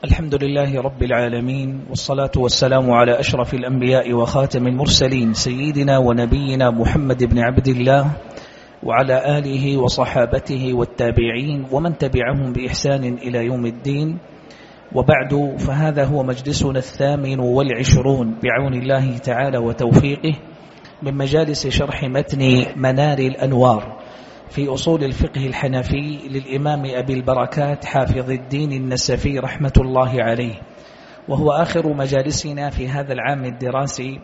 الحمد لله رب العالمين، والصلاة والسلام على أشرف الأنبياء وخاتم المرسلين سيدنا ونبينا محمد بن عبد الله وعلى آله وصحابته والتابعين ومن تبعهم بإحسان إلى يوم الدين. وبعد، فهذا هو مجلسنا 28 بعون الله تعالى وتوفيقه من مجالس شرح متن منار الأنوار في أصول الفقه الحنفي للإمام أبي البركات حافظ الدين النسفي رحمة الله عليه، وهو آخر مجالسنا في هذا العام الدراسي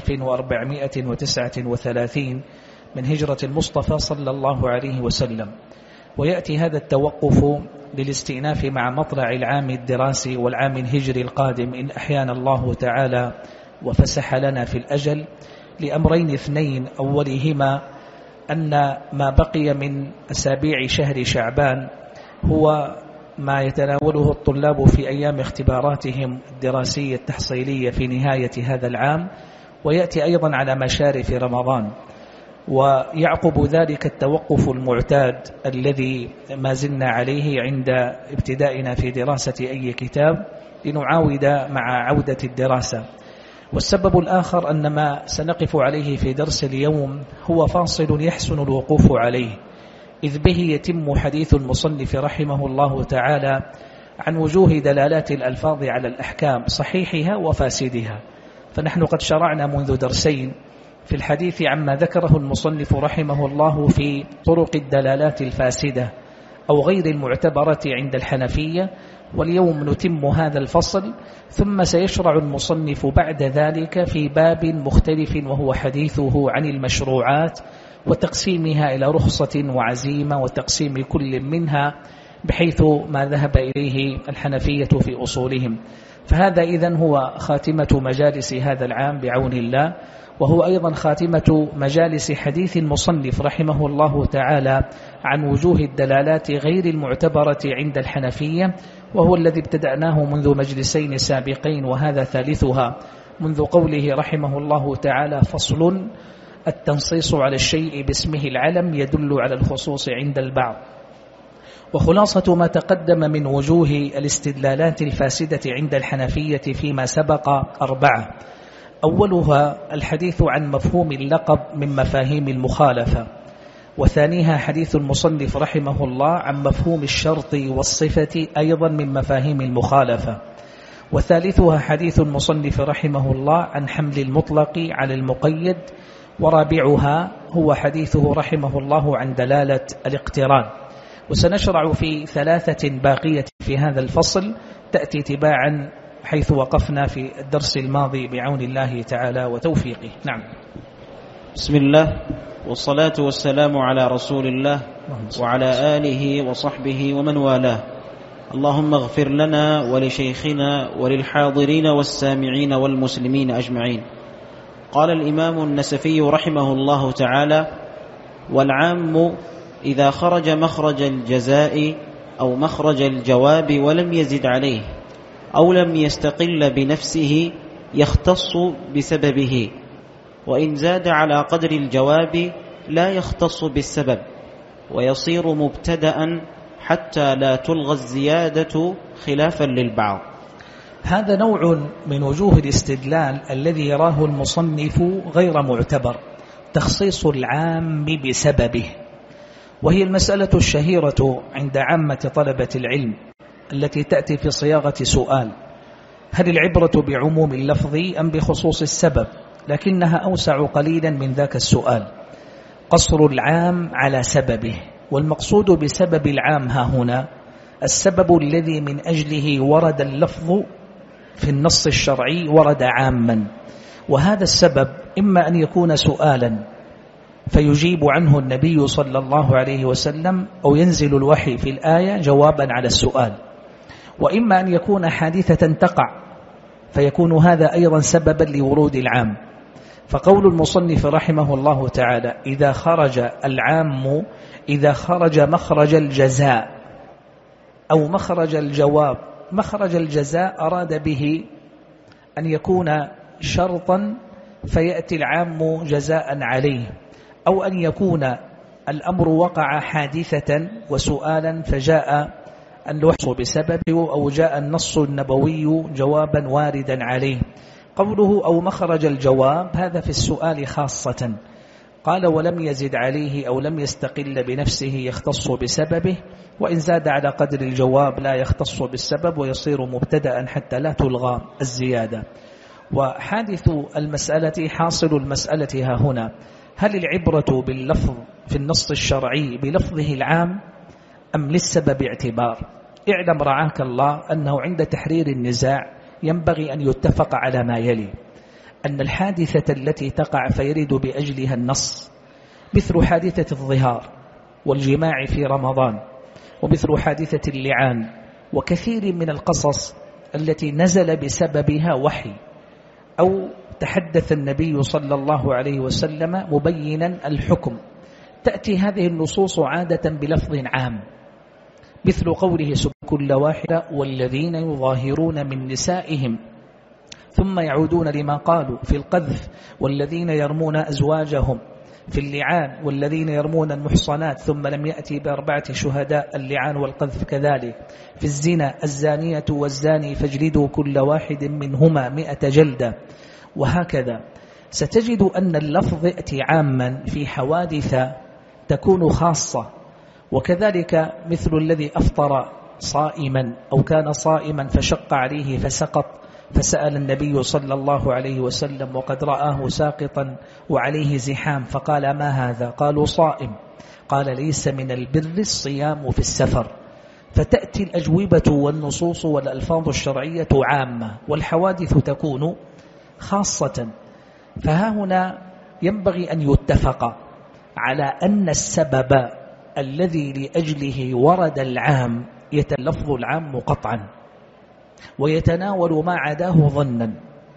1439 من هجرة المصطفى صلى الله عليه وسلم. ويأتي هذا التوقف للاستئناف مع مطلع العام الدراسي والعام الهجري القادم إن أحيانا الله تعالى وفسح لنا في الأجل، لأمرين اثنين: أولهما أن ما بقي من أسابيع شهر شعبان هو ما يتناوله الطلاب في أيام اختباراتهم الدراسية التحصيلية في نهاية هذا العام، ويأتي أيضا على مشارف رمضان، ويعقب ذلك التوقف المعتاد الذي ما زلنا عليه عند ابتدائنا في دراسة أي كتاب لنعاود مع عودة الدراسة. والسبب الآخر أن ما سنقف عليه في درس اليوم هو فاصل يحسن الوقوف عليه، إذ به يتم حديث المصنف رحمه الله تعالى عن وجوه دلالات الألفاظ على الأحكام صحيحها وفاسدها. فنحن قد شرعنا منذ درسين في الحديث عما ذكره المصنف رحمه الله في طرق الدلالات الفاسدة أو غير المعتبرة عند الحنفية، واليوم نتم هذا الفصل، ثم سيشرع المصنف بعد ذلك في باب مختلف وهو حديثه عن المشروعات وتقسيمها إلى رخصة وعزيمة وتقسيم كل منها بحيث ما ذهب إليه الحنفية في أصولهم. فهذا إذن هو خاتمة مجالس هذا العام بعون الله، وهو أيضا خاتمة مجالس حديث المصنف رحمه الله تعالى عن وجوه الدلالات غير المعتبرة عند الحنفية، وهو الذي ابتدأناه منذ مجلسين سابقين، وهذا ثالثها، منذ قوله رحمه الله تعالى: فصل: التنصيص على الشيء باسمه العلم يدل على الخصوص عند البعض. وخلاصة ما تقدم من وجوه الاستدلالات الفاسدة عند الحنفية فيما سبق 4: أولها الحديث عن مفهوم اللقب من مفاهيم المخالفة، وثانيها حديث المصنف رحمه الله عن مفهوم الشرط والصفة أيضا من مفاهيم المخالفة، وثالثها حديث المصنف رحمه الله عن حمل المطلق على المقيد، ورابعها هو حديثه رحمه الله عن دلالة الاقتران. وسنشرع في 3 باقية في هذا الفصل تأتي تباعا حيث وقفنا في الدرس الماضي بعون الله تعالى وتوفيقه. نعم. بسم الله، والصلاة والسلام على رسول الله وعلى آله وصحبه ومن والاه. اللهم اغفر لنا ولشيخنا وللحاضرين والسامعين والمسلمين أجمعين. قال الإمام النسفي رحمه الله تعالى: والعام إذا خرج مخرج الجزاء أو مخرج الجواب ولم يزد عليه أو لم يستقل بنفسه يختص بسببه، وإن زاد على قدر الجواب لا يختص بالسبب، ويصير مبتدأ حتى لا تلغى الزيادة خلافا للبعض. هذا نوع من وجوه الاستدلال الذي يراه المصنف غير معتبر، تخصيص العام بسببه، وهي المسألة الشهيرة عند عامة طلبة العلم التي تأتي في صياغة سؤال: هل العبرة بعموم اللفظ أم بخصوص السبب؟ لكنها أوسع قليلا من ذاك السؤال، قصر العام على سببه. والمقصود بسبب العام ها هنا السبب الذي من أجله ورد اللفظ في النص الشرعي، ورد عاما، وهذا السبب إما أن يكون سؤالا فيجيب عنه النبي صلى الله عليه وسلم، أو ينزل الوحي في الآية جوابا على السؤال، وإما أن يكون حادثة تقع فيكون هذا أيضا سببا لورود العام. فقول المصنف رحمه الله تعالى: إذا خرج العام، إذا خرج مخرج الجزاء أو مخرج الجواب. مخرج الجزاء أراد به أن يكون شرطا فيأتي العام جزاء عليه، أو أن يكون الأمر وقع حادثة وسؤالا فجاء أن يحصل بسببه أو جاء النص النبوي جوابا واردا عليه. قوله أو مخرج الجواب هذا في السؤال خاصة، قال ولم يزد عليه أو لم يستقل بنفسه يختص بسببه، وإن زاد على قدر الجواب لا يختص بالسبب ويصير مبتدأ حتى لا تلغى الزيادة. وحادث المسألة حاصل المسألة ها هنا، هل العبرة باللفظ في النص الشرعي بلفظه العام أم للسبب اعتبار؟ اعلم رعاك الله أنه عند تحرير النزاع ينبغي أن يتفق على ما يلي: أن الحادثة التي تقع فيرد بأجلها النص مثل حادثة الظهار والجماع في رمضان، ومثل حادثة اللعان، وكثير من القصص التي نزل بسببها وحي أو تحدث النبي صلى الله عليه وسلم مبينا الحكم، تأتي هذه النصوص عادة بلفظ عام، مثل قوله سبحانه كل واحدة والذين يظاهرون من نسائهم ثم يعودون لما قالوا في القذف والذين يرمون أزواجهم، في اللعان والذين يرمون المحصنات ثم لم يأتي ب4 شهداء، اللعان والقذف كذلك، في الزنا الزانية والزاني فاجلدوا كل واحد منهما 100 جلدة، وهكذا. ستجد أن اللفظ يأتي عاما في حوادث تكون خاصة، وكذلك مثل الذي أفطر صائما أو كان صائما فشق عليه فسقط، فسأل النبي صلى الله عليه وسلم وقد رآه ساقطا وعليه زحام فقال ما هذا؟ قالوا صائم، قال ليس من البر الصيام في السفر. فتأتي الأجوبة والنصوص والألفاظ الشرعية عامة والحوادث تكون خاصة. فها هنا ينبغي أن يتفق على أن السبب الذي لأجله ورد العام يتلفظ العام قطعا ويتناول ما عداه ظنا،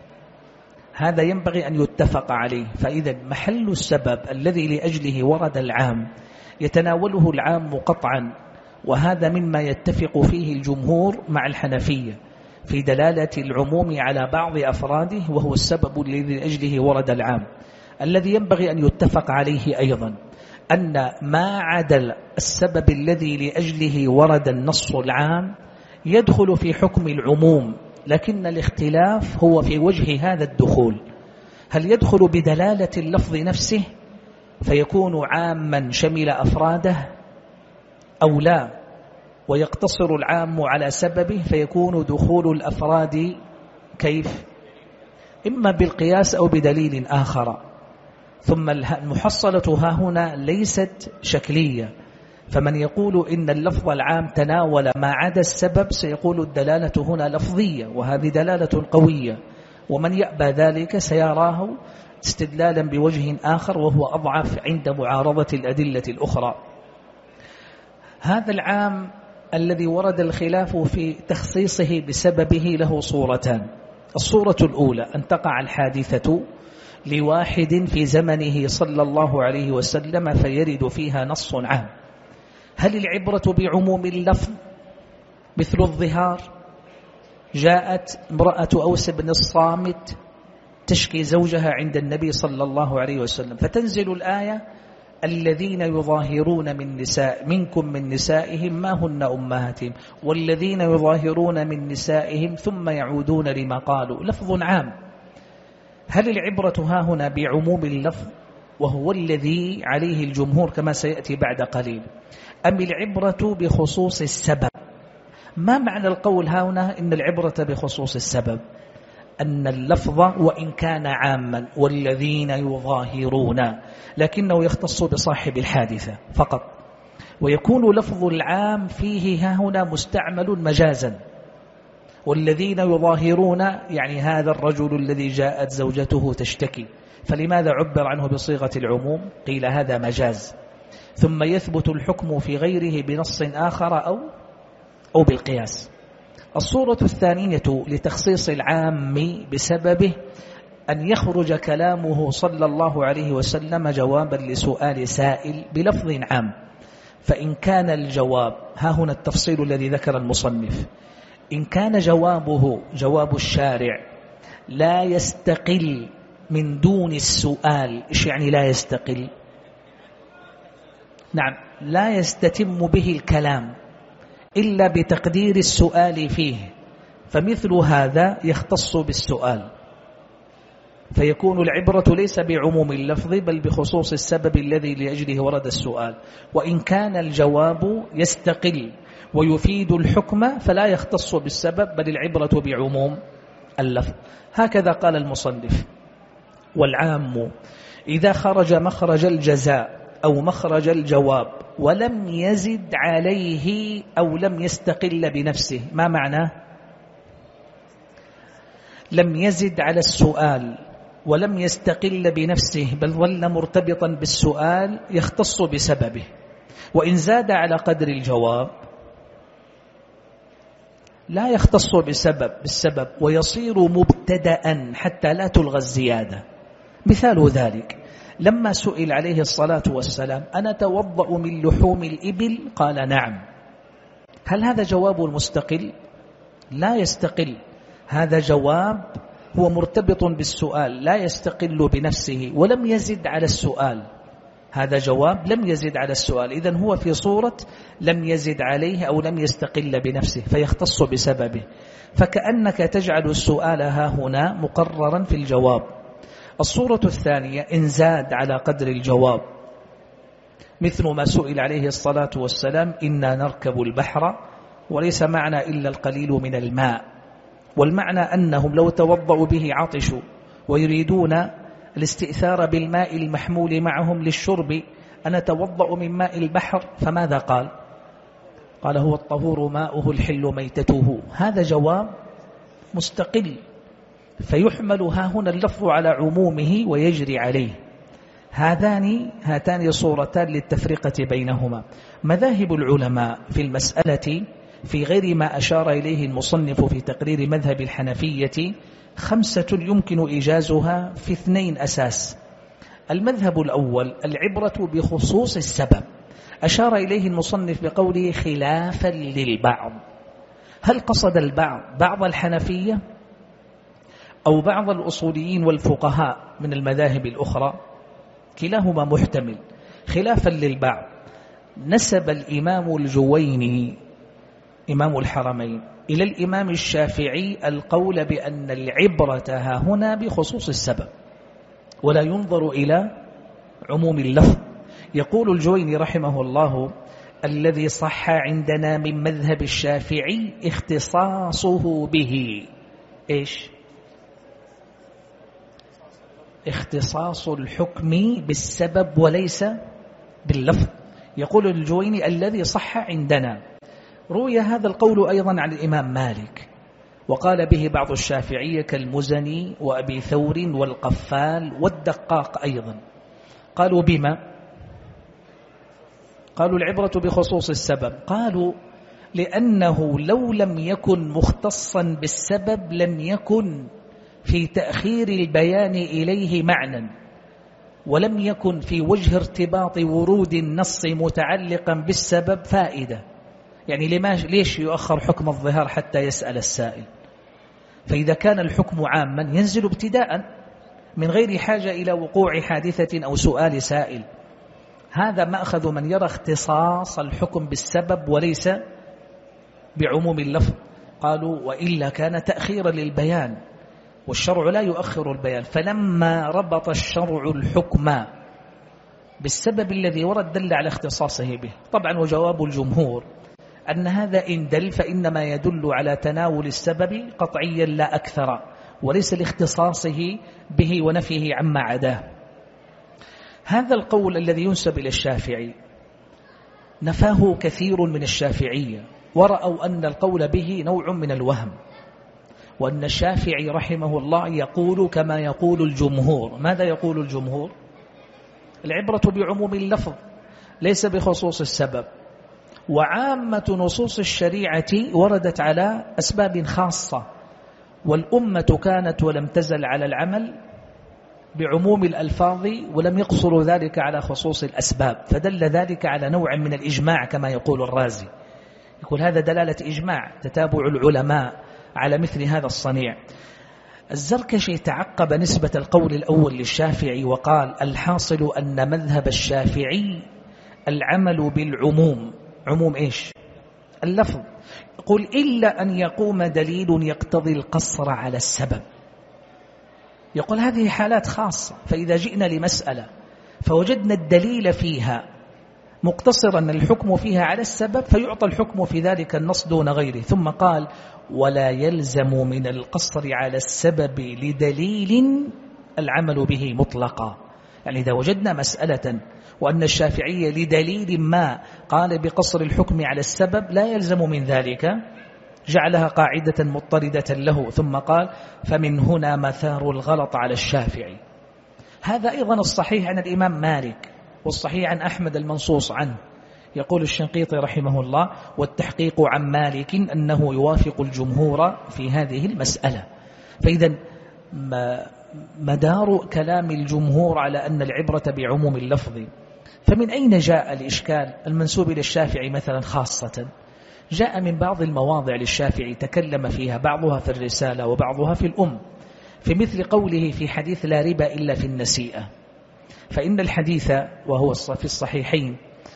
هذا ينبغي أن يتفق عليه. فإذا محل السبب الذي لأجله ورد العام يتناوله العام قطعا، وهذا مما يتفق فيه الجمهور مع الحنفية في دلالة العموم على بعض أفراده، وهو السبب الذي لأجله ورد العام. الذي ينبغي أن يتفق عليه أيضا أن ما عدا السبب الذي لأجله ورد النص العام يدخل في حكم العموم، لكن الاختلاف هو في وجه هذا الدخول، هل يدخل بدلالة اللفظ نفسه فيكون عاما شمل أفراده أو لا، ويقتصر العام على سببه فيكون دخول الأفراد كيف؟ إما بالقياس أو بدليل آخر. ثم المحصلة ها هنا ليست شكلية، فمن يقول إن اللفظ العام تناول ما عدا السبب سيقول الدلالة هنا لفظية وهذه دلالة قوية، ومن يأبى ذلك سيراه استدلالا بوجه آخر وهو أضعف عند معارضة الأدلة الأخرى. هذا العام الذي ورد الخلاف في تخصيصه بسببه له صورتان: الصورة الأولى أن تقع الحادثة لواحد في زمنه صلى الله عليه وسلم فيرد فيها نص عام. هل العبرة بعموم اللفظ؟ مثل الظهار، جاءت امرأة أوس بن الصامت تشكي زوجها عند النبي صلى الله عليه وسلم، فتنزل الآية الذين يظاهرون منكم من نسائهم ما هن أمهاتهم والذين يظاهرون من نسائهم ثم يعودون لما قالوا، لفظ عام. هل العبرة ها هنا بعموم اللفظ وهو الذي عليه الجمهور كما سيأتي بعد قليل، أم العبرة بخصوص السبب؟ ما معنى القول ها هنا إن العبرة بخصوص السبب؟ أن اللفظ وإن كان عاما والذين يظاهرون لكنه يختص بصاحب الحادثة فقط، ويكون لفظ العام فيه ها هنا مستعمل مجازا، والذين يظاهرون يعني هذا الرجل الذي جاءت زوجته تشتكي، فلماذا عبر عنه بصيغة العموم؟ قيل هذا مجاز، ثم يثبت الحكم في غيره بنص آخر أو بالقياس. الصورة الثانية لتخصيص العام بسببه أن يخرج كلامه صلى الله عليه وسلم جوابا لسؤال سائل بلفظ عام، فإن كان الجواب ها هنا التفصيل الذي ذكر المصنف، إن كان جوابه جواب الشارع لا يستقل من دون السؤال. إيش يعني لا يستقل؟ نعم، لا يستتم به الكلام، إلا بتقدير السؤال فيه، فمثل هذا يختص بالسؤال، فيكون العبرة ليس بعموم اللفظ بل بخصوص السبب الذي لأجله ورد السؤال. وإن كان الجواب يستقل ويفيد الحكم فلا يختص بالسبب بل العبرة بعموم اللفظ. هكذا قال المصنف: والعام إذا خرج مخرج الجزاء أو مخرج الجواب ولم يزد عليه أو لم يستقل بنفسه. ما معناه؟ لم يزد على السؤال ولم يستقل بنفسه بل ظل مرتبطا بالسؤال يختص بسببه. وإن زاد على قدر الجواب لا يختص بالسبب ويصير مبتدأ حتى لا تلغى الزيادة. مثال ذلك لما سئل عليه الصلاة والسلام: أنا أتوضأ من لحوم الإبل؟ قال: نعم. هل هذا جواب مستقل؟ لا يستقل، هذا جواب هو مرتبط بالسؤال لا يستقل بنفسه ولم يزد على السؤال. هذا جواب لم يزد على السؤال، إذن هو في صورة لم يزد عليه أو لم يستقل بنفسه فيختص بسببه. فكأنك تجعل السؤال ها هنا مقررا في الجواب. الصورة الثانية إن زاد على قدر الجواب، مثل ما سئل عليه الصلاة والسلام: إنا نركب البحر وليس معنا إلا القليل من الماء، والمعنى أنهم لو توضأوا به عطشوا ويريدون الاستئثار بالماء المحمول معهم للشرب، أنا توضأ من ماء البحر، فماذا قال؟ قال: هو الطهور ماؤه الحل ميتته. هذا جواب مستقل، فيحمل ها هنا اللفظ على عمومه ويجري عليه. هاتان صورتان للتفرقة بينهما. مذاهب العلماء في المسألة في غير ما أشار إليه المصنف في تقرير مذهب الحنفية 5 يمكن إيجازها في 2 أساس. المذهب الأول العبرة بخصوص السبب، أشار إليه المصنف بقوله خلافا للبعض. هل قصد البعض بعض الحنفية أو بعض الأصوليين والفقهاء من المذاهب الأخرى؟ كلاهما محتمل. خلافا للبعض نسب الإمام الجويني إمام الحرمين إلى الإمام الشافعي القول بأن العبرة ها هنا بخصوص السبب ولا ينظر إلى عموم اللفظ. يقول الجويني رحمه الله: الذي صح عندنا من مذهب الشافعي اختصاصه به. إيش؟ اختصاص الحكم بالسبب وليس باللفظ. يقول الجويني: الذي صح عندنا. روي هذا القول أيضا عن الإمام مالك، وقال به بعض الشافعية كالمزني وأبي ثور والقفال والدقاق أيضا. قالوا بما؟ قالوا العبرة بخصوص السبب. قالوا لأنه لو لم يكن مختصا بالسبب لم يكن في تأخير البيان إليه معنى، ولم يكن في وجه ارتباط ورود النص متعلقا بالسبب فائدة. يعني ليش يؤخر حكم الظهار حتى يسأل السائل؟ فإذا كان الحكم عاما ينزل ابتداء من غير حاجة إلى وقوع حادثة أو سؤال سائل. هذا مأخذ من يرى اختصاص الحكم بالسبب وليس بعموم اللفظ. قالوا وإلا كان تأخيرا للبيان، والشرع لا يؤخر البيان. فلما ربط الشرع الحكم بالسبب الذي ورد دل على اختصاصه به. طبعا وجواب الجمهور أن هذا إن دل فإنما يدل على تناول السبب قطعيا لا أكثر، وليس لاختصاصه به ونفيه عما عداه. هذا القول الذي ينسب إلى الشافعي نفاه كثير من الشافعية، ورأوا أن القول به نوع من الوهم، وأن الشافعي رحمه الله يقول كما يقول الجمهور. ماذا يقول الجمهور؟ العبرة بعموم اللفظ ليس بخصوص السبب. وعامة نصوص الشريعة وردت على أسباب خاصة، والأمة كانت ولم تزل على العمل بعموم الألفاظ ولم يقصروا ذلك على خصوص الأسباب، فدل ذلك على نوع من الإجماع كما يقول الرازي. يقول هذا دلالة إجماع، تتابع العلماء على مثل هذا الصنيع. الزركشي تعقب نسبة القول الأول للشافعي وقال الحاصل أن مذهب الشافعي العمل بالعموم. عموم إيش؟ اللفظ يقول إلا أن يقوم دليل يقتضي القصر على السبب. يقول هذه حالات خاصة، فإذا جئنا لمسألة فوجدنا الدليل فيها مقتصرا الحكم فيها على السبب فيعطى الحكم في ذلك النص دون غيره. ثم قال ولا يلزم من القصر على السبب لدليل العمل به مطلقا. يعني إذا وجدنا مسألة وأن الشافعية لدليل ما قال بقصر الحكم على السبب لا يلزم من ذلك، جعلها قاعدة مضطردة له. ثم قال فمن هنا مثار الغلط على الشافعي. هذا أيضا الصحيح عن الإمام مالك، والصحيح عن أحمد المنصوص عنه. يقول الشنقيطي رحمه الله والتحقيق عن مالك أنه يوافق الجمهور في هذه المسألة. فإذا مدار كلام الجمهور على أن العبرة بعموم اللفظ. فمن أين جاء الإشكال المنسوب إلى الشافعي مثلا خاصة؟ جاء من بعض المواضع للشافعي تكلم فيها، بعضها في الرسالة وبعضها في الأم، في مثل قوله في حديث لا ربا إلا في النسيئة. فإن الحديث وهو في الصحيحين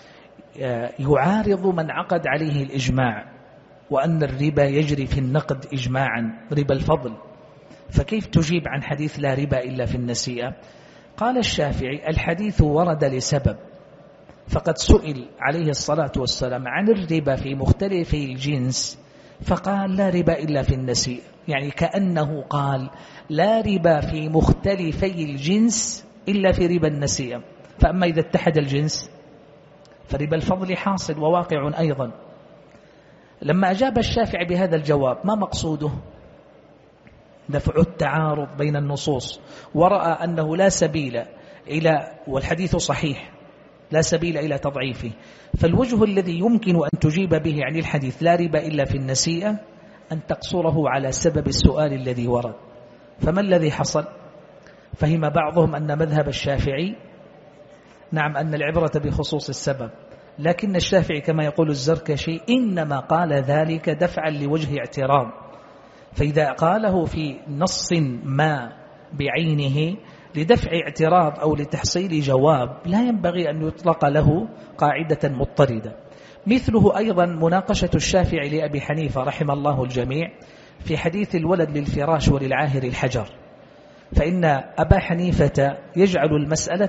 يعارض من عقد عليه الإجماع، وأن الربا يجري في النقد إجماعا ربا الفضل، فكيف تجيب عن حديث لا ربا إلا في النسيئة؟ قال الشافعي الحديث ورد لسبب، فقد سئل عليه الصلاة والسلام عن الربا في مختلف الجنس فقال لا ربا إلا في النسيئة، يعني كأنه قال لا ربا في مختلفي الجنس إلا في ربا النسيئة. فأما إذا اتحد الجنس فربا الفضل حاصل وواقع أيضا. لما أجاب الشافعي بهذا الجواب ما مقصوده؟ دفع التعارض بين النصوص، ورأى أنه لا سبيل إلى، والحديث صحيح لا سبيل إلى تضعيفه، فالوجه الذي يمكن أن تجيب به عن الحديث لا ربا إلا في النسيئة أن تقصره على سبب السؤال الذي ورد. فما الذي حصل؟ فهم بعضهم أن مذهب الشافعي نعم أن العبرة بخصوص السبب، لكن الشافعي كما يقول الزركشي إنما قال ذلك دفعا لوجه اعتراض، فإذا قاله في نص ما بعينه لدفع اعتراض أو لتحصيل جواب لا ينبغي أن يطلق له قاعدة مضطردة. مثله أيضا مناقشة الشافعي لأبي حنيفة رحم الله الجميع في حديث الولد للفراش وللعاهر الحجر. فإن أبا حنيفة يجعل المسألة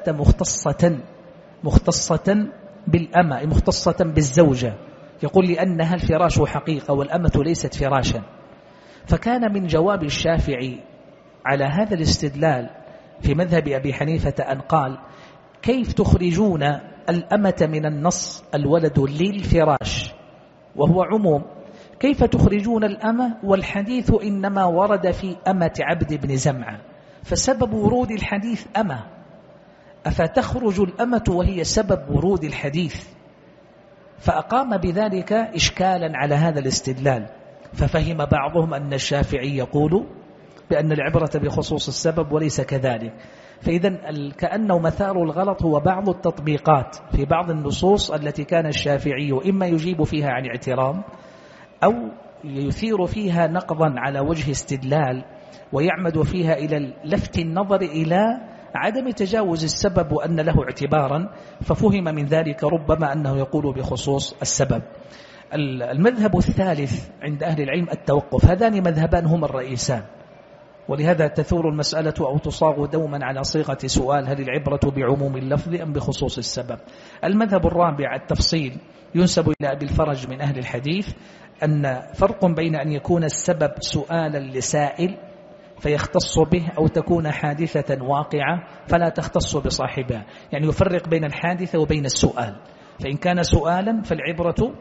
مختصة بالأمة، مختصة بالزوجة، يقول لأنها الفراش حقيقة والأمة ليست فراشا. فكان من جواب الشافعي على هذا الاستدلال في مذهب أبي حنيفة أن قال كيف تخرجون الأمة من النص الولد للفراش وهو عموم، كيف تخرجون الأمة والحديث إنما ورد في أمة عبد بن زمعة، فسبب ورود الحديث أمة، أفتخرج الأمة وهي سبب ورود الحديث؟ فأقام بذلك إشكالا على هذا الاستدلال. ففهم بعضهم أن الشافعي يقول بأن العبرة بخصوص السبب وليس كذلك. فإذا كأنه مثار الغلط هو بعض التطبيقات في بعض النصوص التي كان الشافعي إما يجيب فيها عن اعتراض أو يثير فيها نقضا على وجه استدلال ويعمد فيها إلى لفت النظر إلى عدم تجاوز السبب وأن له اعتبارا، ففهم من ذلك ربما أنه يقول بخصوص السبب. المذهب الثالث عند أهل العلم التوقف. هذان مذهبان هما الرئيسان، ولهذا تثور المسألة أو تصاغ دوما على صيغة سؤال هل العبرة بعموم اللفظ أم بخصوص السبب. المذهب الرابع التفصيل ينسب إلى أبي الفرج من أهل الحديث أن فرق بين أن يكون السبب سؤالا لسائل فيختص به أو تكون حادثة واقعة فلا تختص بصاحبها، يعني يفرق بين الحادثة وبين السؤال. فإن كان سؤالا فالعبرة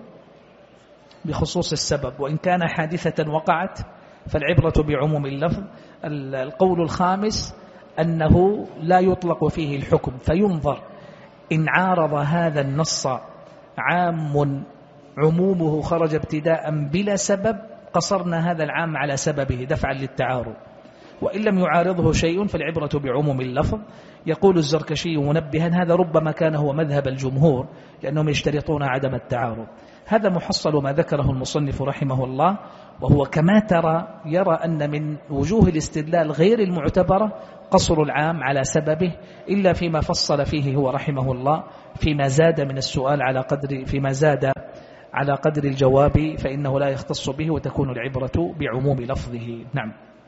بخصوص السبب، وإن كان حادثة وقعت فالعبرة بعموم اللفظ. القول الخامس أنه لا يطلق فيه الحكم، فينظر إن عارض هذا النص عام عمومه خرج ابتداء بلا سبب قصرنا هذا العام على سببه دفعا للتعارض، وإن لم يعارضه شيء فالعبرة بعموم اللفظ. يقول الزركشي منبها هذا ربما كان هو مذهب الجمهور لأنهم يشترطون عدم التعارض. هذا محصل ما ذكره المصنف رحمه الله، وهو كما ترى يرى أن من وجوه الاستدلال غير المعتبرة قصر العام على سببه، إلا فيما فصل فيه هو رحمه الله فيما زاد من السؤال على قدر، فيما زاد على قدر الجواب فإنه لا يختص به وتكون العبرة بعموم لفظه. نعم.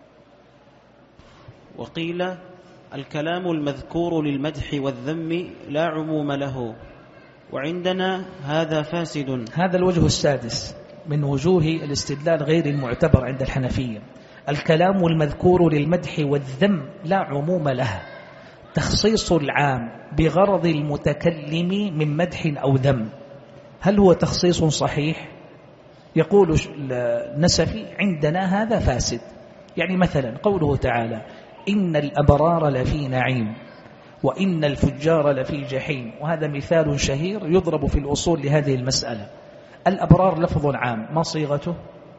وقيل الكلام المذكور للمدح والذم لا عموم له، وعندنا هذا فاسد. هذا الوجه السادس من وجوه الاستدلال غير المعتبر عند الحنفية. الكلام المذكور للمدح والذم لا عموم له، تخصيص العام بغرض المتكلم من مدح أو ذم. هل هو تخصيص صحيح؟ يقول النسفي عندنا هذا فاسد. يعني مثلا قوله تعالى إن الأبرار لفي نعيم وإن الفجار لفي جحيم، وهذا مثال شهير يضرب في الأصول لهذه المسألة. الأبرار لفظ عام، ما صيغته؟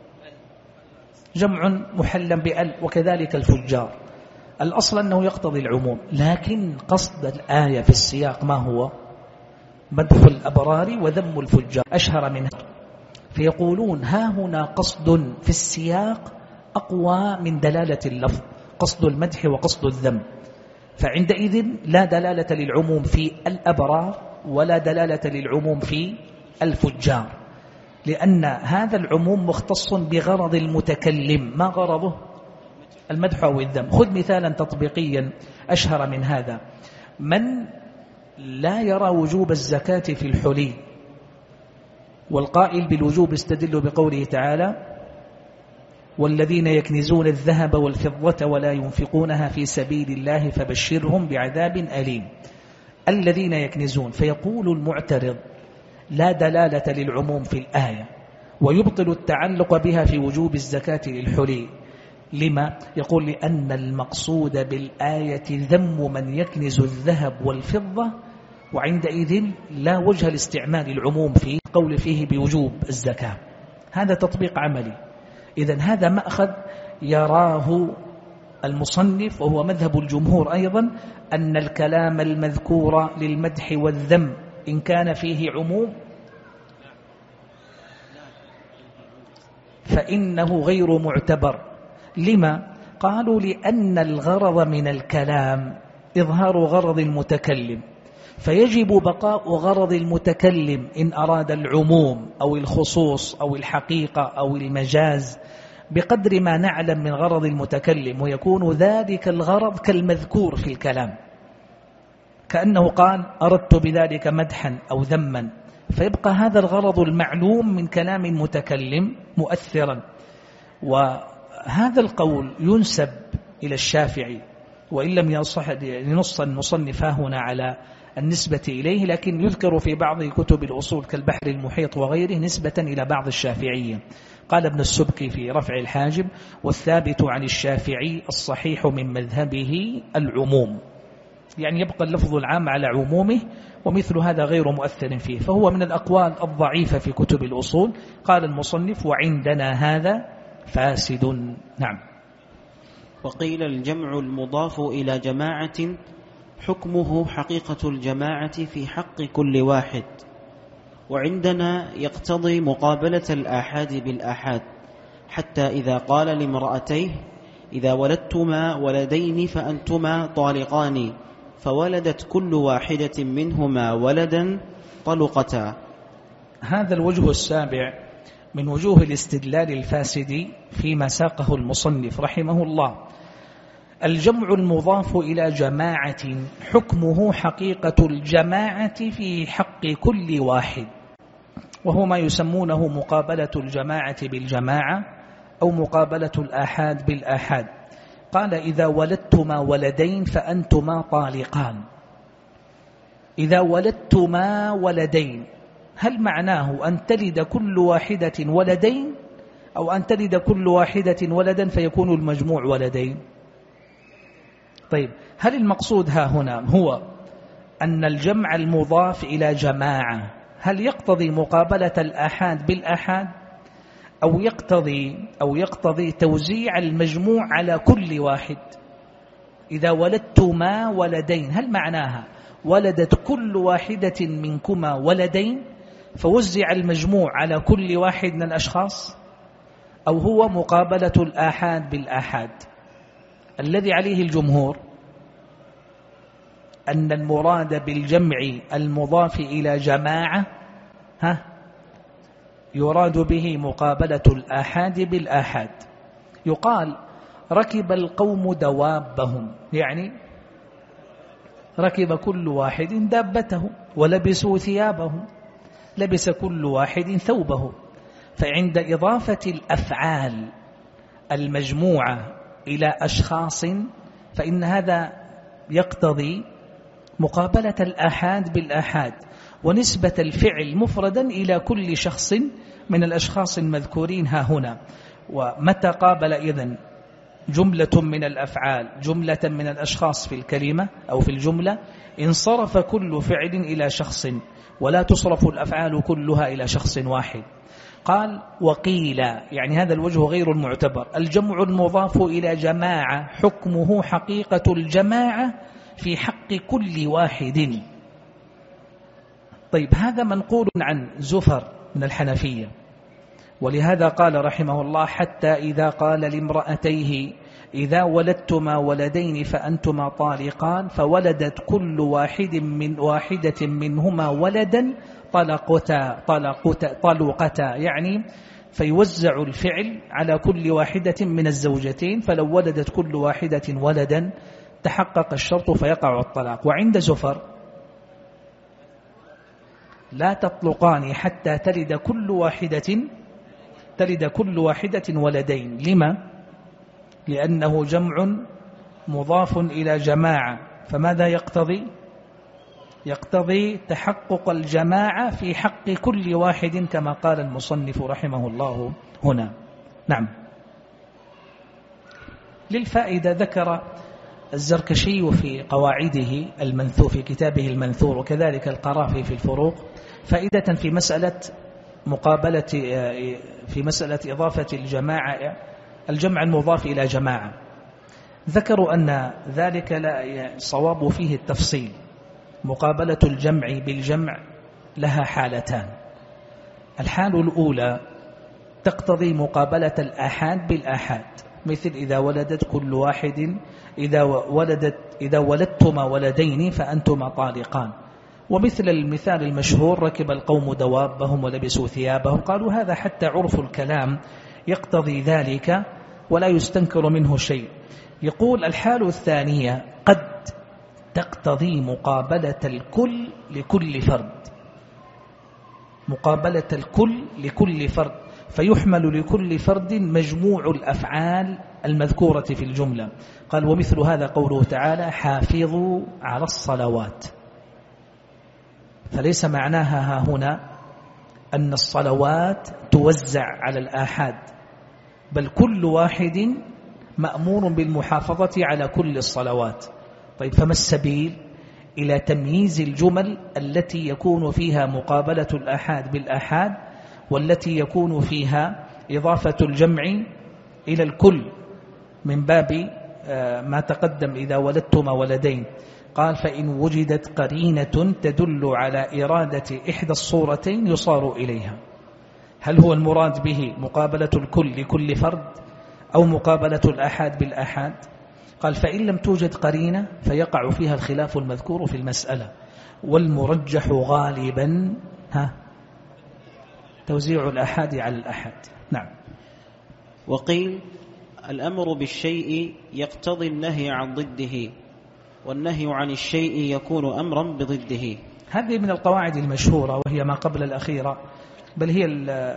جمع محلى بأل، وكذلك الفجار. الأصل أنه يقتضي العموم، لكن قصد الآية في السياق ما هو؟ مدح الأبرار وذم الفجار أشهر منها، فيقولون ها هنا قصد في السياق أقوى من دلالة اللفظ، قصد المدح وقصد الذم. فعندئذ لا دلالة للعموم في الأبرار ولا دلالة للعموم في الفجار، لأن هذا العموم مختص بغرض المتكلم. ما غرضه؟ المدح أو الذم. خذ مثالا تطبيقيا أشهر من هذا. من لا يرى وجوب الزكاة في الحلي، والقائل بالوجوب استدل بقوله تعالى والذين يكنزون الذهب والفضة ولا ينفقونها في سبيل الله فبشرهم بعذاب أليم. الذين يكنزون، فيقول المعترض لا دلالة للعموم في الآية، ويبطل التعلق بها في وجوب الزكاة للحلي. لما؟ يقول لأن المقصود بالآية ذم من يكنز الذهب والفضة، وعندئذ لا وجه لاستعمال العموم في قول فيه بوجوب الزكاة. هذا تطبيق عملي. إذن هذا مأخذ يراه المصنف وهو مذهب الجمهور أيضا، أن الكلام المذكور للمدح والذم إن كان فيه عموم فإنه غير معتبر. لما؟ قالوا لأن الغرض من الكلام إظهار غرض المتكلم، فيجب بقاء غرض المتكلم إن أراد العموم أو الخصوص أو الحقيقة أو المجاز بقدر ما نعلم من غرض المتكلم، ويكون ذلك الغرض كالمذكور في الكلام، كأنه قال أردت بذلك مدحا أو ذما، فيبقى هذا الغرض المعلوم من كلام المتكلم مؤثرا. وهذا القول ينسب إلى الشافعي، وإن لم ينص المصنف هنا على النسبة إليه، لكن يذكر في بعض كتب الأصول كالبحر المحيط وغيره نسبة إلى بعض الشافعية. قال ابن السبكي في رفع الحاجب والثابت عن الشافعي الصحيح من مذهبه العموم، يعني يبقى اللفظ العام على عمومه، ومثل هذا غير مؤثر فيه، فهو من الأقوال الضعيفة في كتب الأصول. قال المصنف وعندنا هذا فاسد. نعم. وقيل الجمع المضاف إلى جماعة حكمه حقيقة الجماعة في حق كل واحد، وعندنا يقتضي مقابلة الآحاد بالآحاد، حتى إذا قال لامرأتيه إذا ولدتما ولدين فأنتما طالقان فولدت كل واحدة منهما ولدا طلقتا. هذا الوجه السابع من وجوه الاستدلال الفاسد فيما ساقه المصنف رحمه الله. الجمع المضاف إلى جماعة حكمه حقيقة الجماعة في حق كل واحد، وهو ما يسمونه مقابلة الجماعة بالجماعة أو مقابلة الآحاد بالآحاد. قال إذا ولدتما ولدين فأنتما طالقان. إذا ولدتما ولدين، هل معناه أن تلد كل واحدة ولدين، أو أن تلد كل واحدة ولدا فيكون المجموع ولدين؟ طيب، هل المقصود ها هنا هو أن الجمع المضاف إلى جماعة هل يقتضي مقابلة الآحاد بالآحاد، أو يقتضي توزيع المجموع على كل واحد؟ إذا ولدتما ولدين، هل معناها ولدت كل واحدة منكما ولدين فوزع المجموع على كل واحد من الأشخاص، أو هو مقابلة الآحاد بالآحاد؟ الذي عليه الجمهور أن المراد بالجمع المضاف إلى جماعة يراد به مقابلة الآحاد بالآحاد. يقال ركب القوم دوابهم، يعني ركب كل واحد دابته، ولبسوا ثيابهم، لبس كل واحد ثوبه. فعند إضافة الأفعال المجموعة إلى أشخاص فإن هذا يقتضي مقابلة الآحاد بالآحاد، ونسبة الفعل مفردا إلى كل شخص من الأشخاص المذكورين ها هنا. ومتى قابل إذن جملة من الأفعال جملة من الأشخاص في الكلمة أو في الجملة انصرف كل فعل إلى شخص، ولا تصرف الأفعال كلها إلى شخص واحد. قال وقيل، يعني هذا الوجه غير المعتبر، الجمع المضاف إلى جماعة حكمه حقيقة الجماعة في حق كل واحد. طيب هذا منقول عن زفر من الحنفية، ولهذا قال رحمه الله حتى إذا قال لامرأتيه إذا ولدتما ولدين فأنتما طالقان فولدت كل واحدة منهما ولدا طلقتا، يعني فيوزع الفعل على كل واحدة من الزوجتين، فلو ولدت كل واحدة ولدا تحقق الشرط فيقع الطلاق. وعند زفر لا تطلقان حتى تلد كل واحدة ولدين. لما؟ لأنه جمع مضاف إلى جماعة، فماذا يقتضي؟ يقتضي تحقق الجماعة في حق كل واحد كما قال المصنف رحمه الله هنا. نعم. للفائدة ذكر الزركشي في قواعده المنثور في كتابه المنثور، وكذلك القرافي في الفروق، فائدة في مسألة مقابلة في مسألة إضافة الجمع المضاف إلى جماعة. ذكروا أن ذلك لا صواب فيه التفصيل. مقابلة الجمع بالجمع لها حالتان. الحال الأولى تقتضي مقابلة الآحاد بالآحاد، مثل إذا ولدت كل واحد إذا ولدتما ولدين فأنتما طالقان. ومثل المثال المشهور ركب القوم دوابهم ولبسوا ثيابهم، قالوا هذا حتى عرف الكلام يقتضي ذلك ولا يستنكر منه شيء. يقول الحال الثانية قد تقتضي مقابلة الكل لكل فرد، مقابلة الكل لكل فرد، فيحمل لكل فرد مجموع الأفعال المذكورة في الجملة. قال ومثل هذا قوله تعالى حافظوا على الصلوات، فليس معناها ها هنا أن الصلوات توزع على الآحاد، بل كل واحد مأمور بالمحافظة على كل الصلوات. طيب فما السبيل إلى تمييز الجمل التي يكون فيها مقابلة الآحاد بالآحاد، والتي يكون فيها إضافة الجمع إلى الكل من باب ما تقدم إذا ولدتما ولدين؟ قال فإن وجدت قرينة تدل على إرادة إحدى الصورتين يصار إليها. هل هو المراد به مقابلة الكل لكل فرد أو مقابلة الآحاد بالآحاد؟ قال فإن لم توجد قرينة فيقع فيها الخلاف المذكور في المسألة، والمرجح غالبا توزيع الآحاد على الآحاد. نعم. وقيل الأمر بالشيء يقتضي النهي عن ضده، والنهي عن الشيء يكون أمرا بضده. هذه من القواعد المشهورة وهي ما قبل الأخيرة، بل هي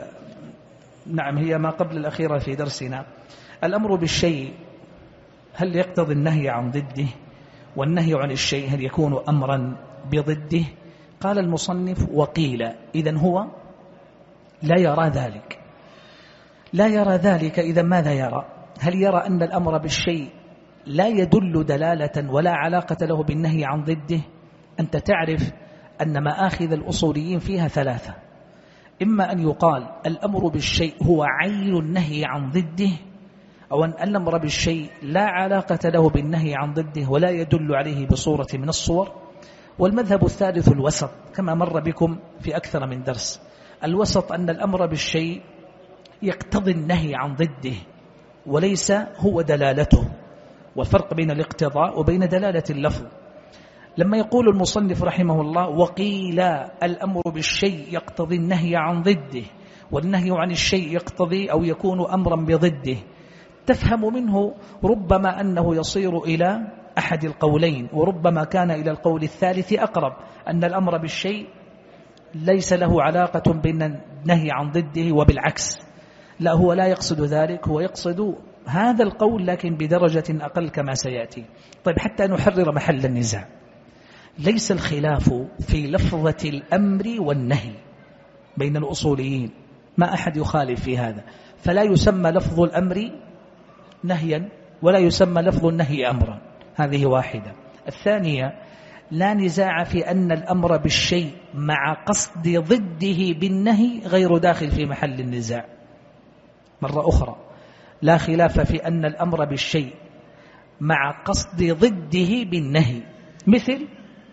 هي ما قبل الأخيرة في درسنا. الأمر بالشيء هل يقتضي النهي عن ضده؟ والنهي عن الشيء هل يكون أمرا بضده؟ قال المصنف وقيل إذن هو لا يرى ذلك. لا يرى ذلك. إذن ماذا يرى؟ هل يرى أن الأمر بالشيء لا يدل دلالة ولا علاقة له بالنهي عن ضده؟ أنت تعرف أن مآخذ الأصوليين فيها ثلاثة: إما أن يقال الأمر بالشيء هو عين النهي عن ضده، أو أن الأمر بالشيء لا علاقة له بالنهي عن ضده ولا يدل عليه بصورة من الصور. والمذهب الثالث الوسط كما مر بكم في أكثر من درس. الوسط أن الأمر بالشيء يقتضي النهي عن ضده وليس هو دلالته، والفرق بين الاقتضاء وبين دلالة اللفظ. لما يقول المصنف رحمه الله وقيل الأمر بالشيء يقتضي النهي عن ضده والنهي عن الشيء يقتضي أو يكون أمرا بضده، تفهم منه ربما أنه يصير إلى أحد القولين، وربما كان إلى القول الثالث أقرب، أن الأمر بالشيء ليس له علاقة بين النهي عن ضده وبالعكس. لا، هو لا يقصد ذلك، هو يقصد هذا القول لكن بدرجة أقل كما سيأتي. طيب، حتى نحرر محل النزاع، ليس الخلاف في لفظة الأمر والنهي بين الأصوليين، ما أحد يخالف في هذا، فلا يسمى لفظ الأمر نهيا ولا يسمى لفظ النهي أمرا، هذه واحدة. الثانية، لا نزاع في أن الأمر بالشيء مع قصد ضده بالنهي غير داخل في محل النزاع. مرة أخرى، لا خلاف في أن الأمر بالشيء مع قصد ضده بالنهي، مثل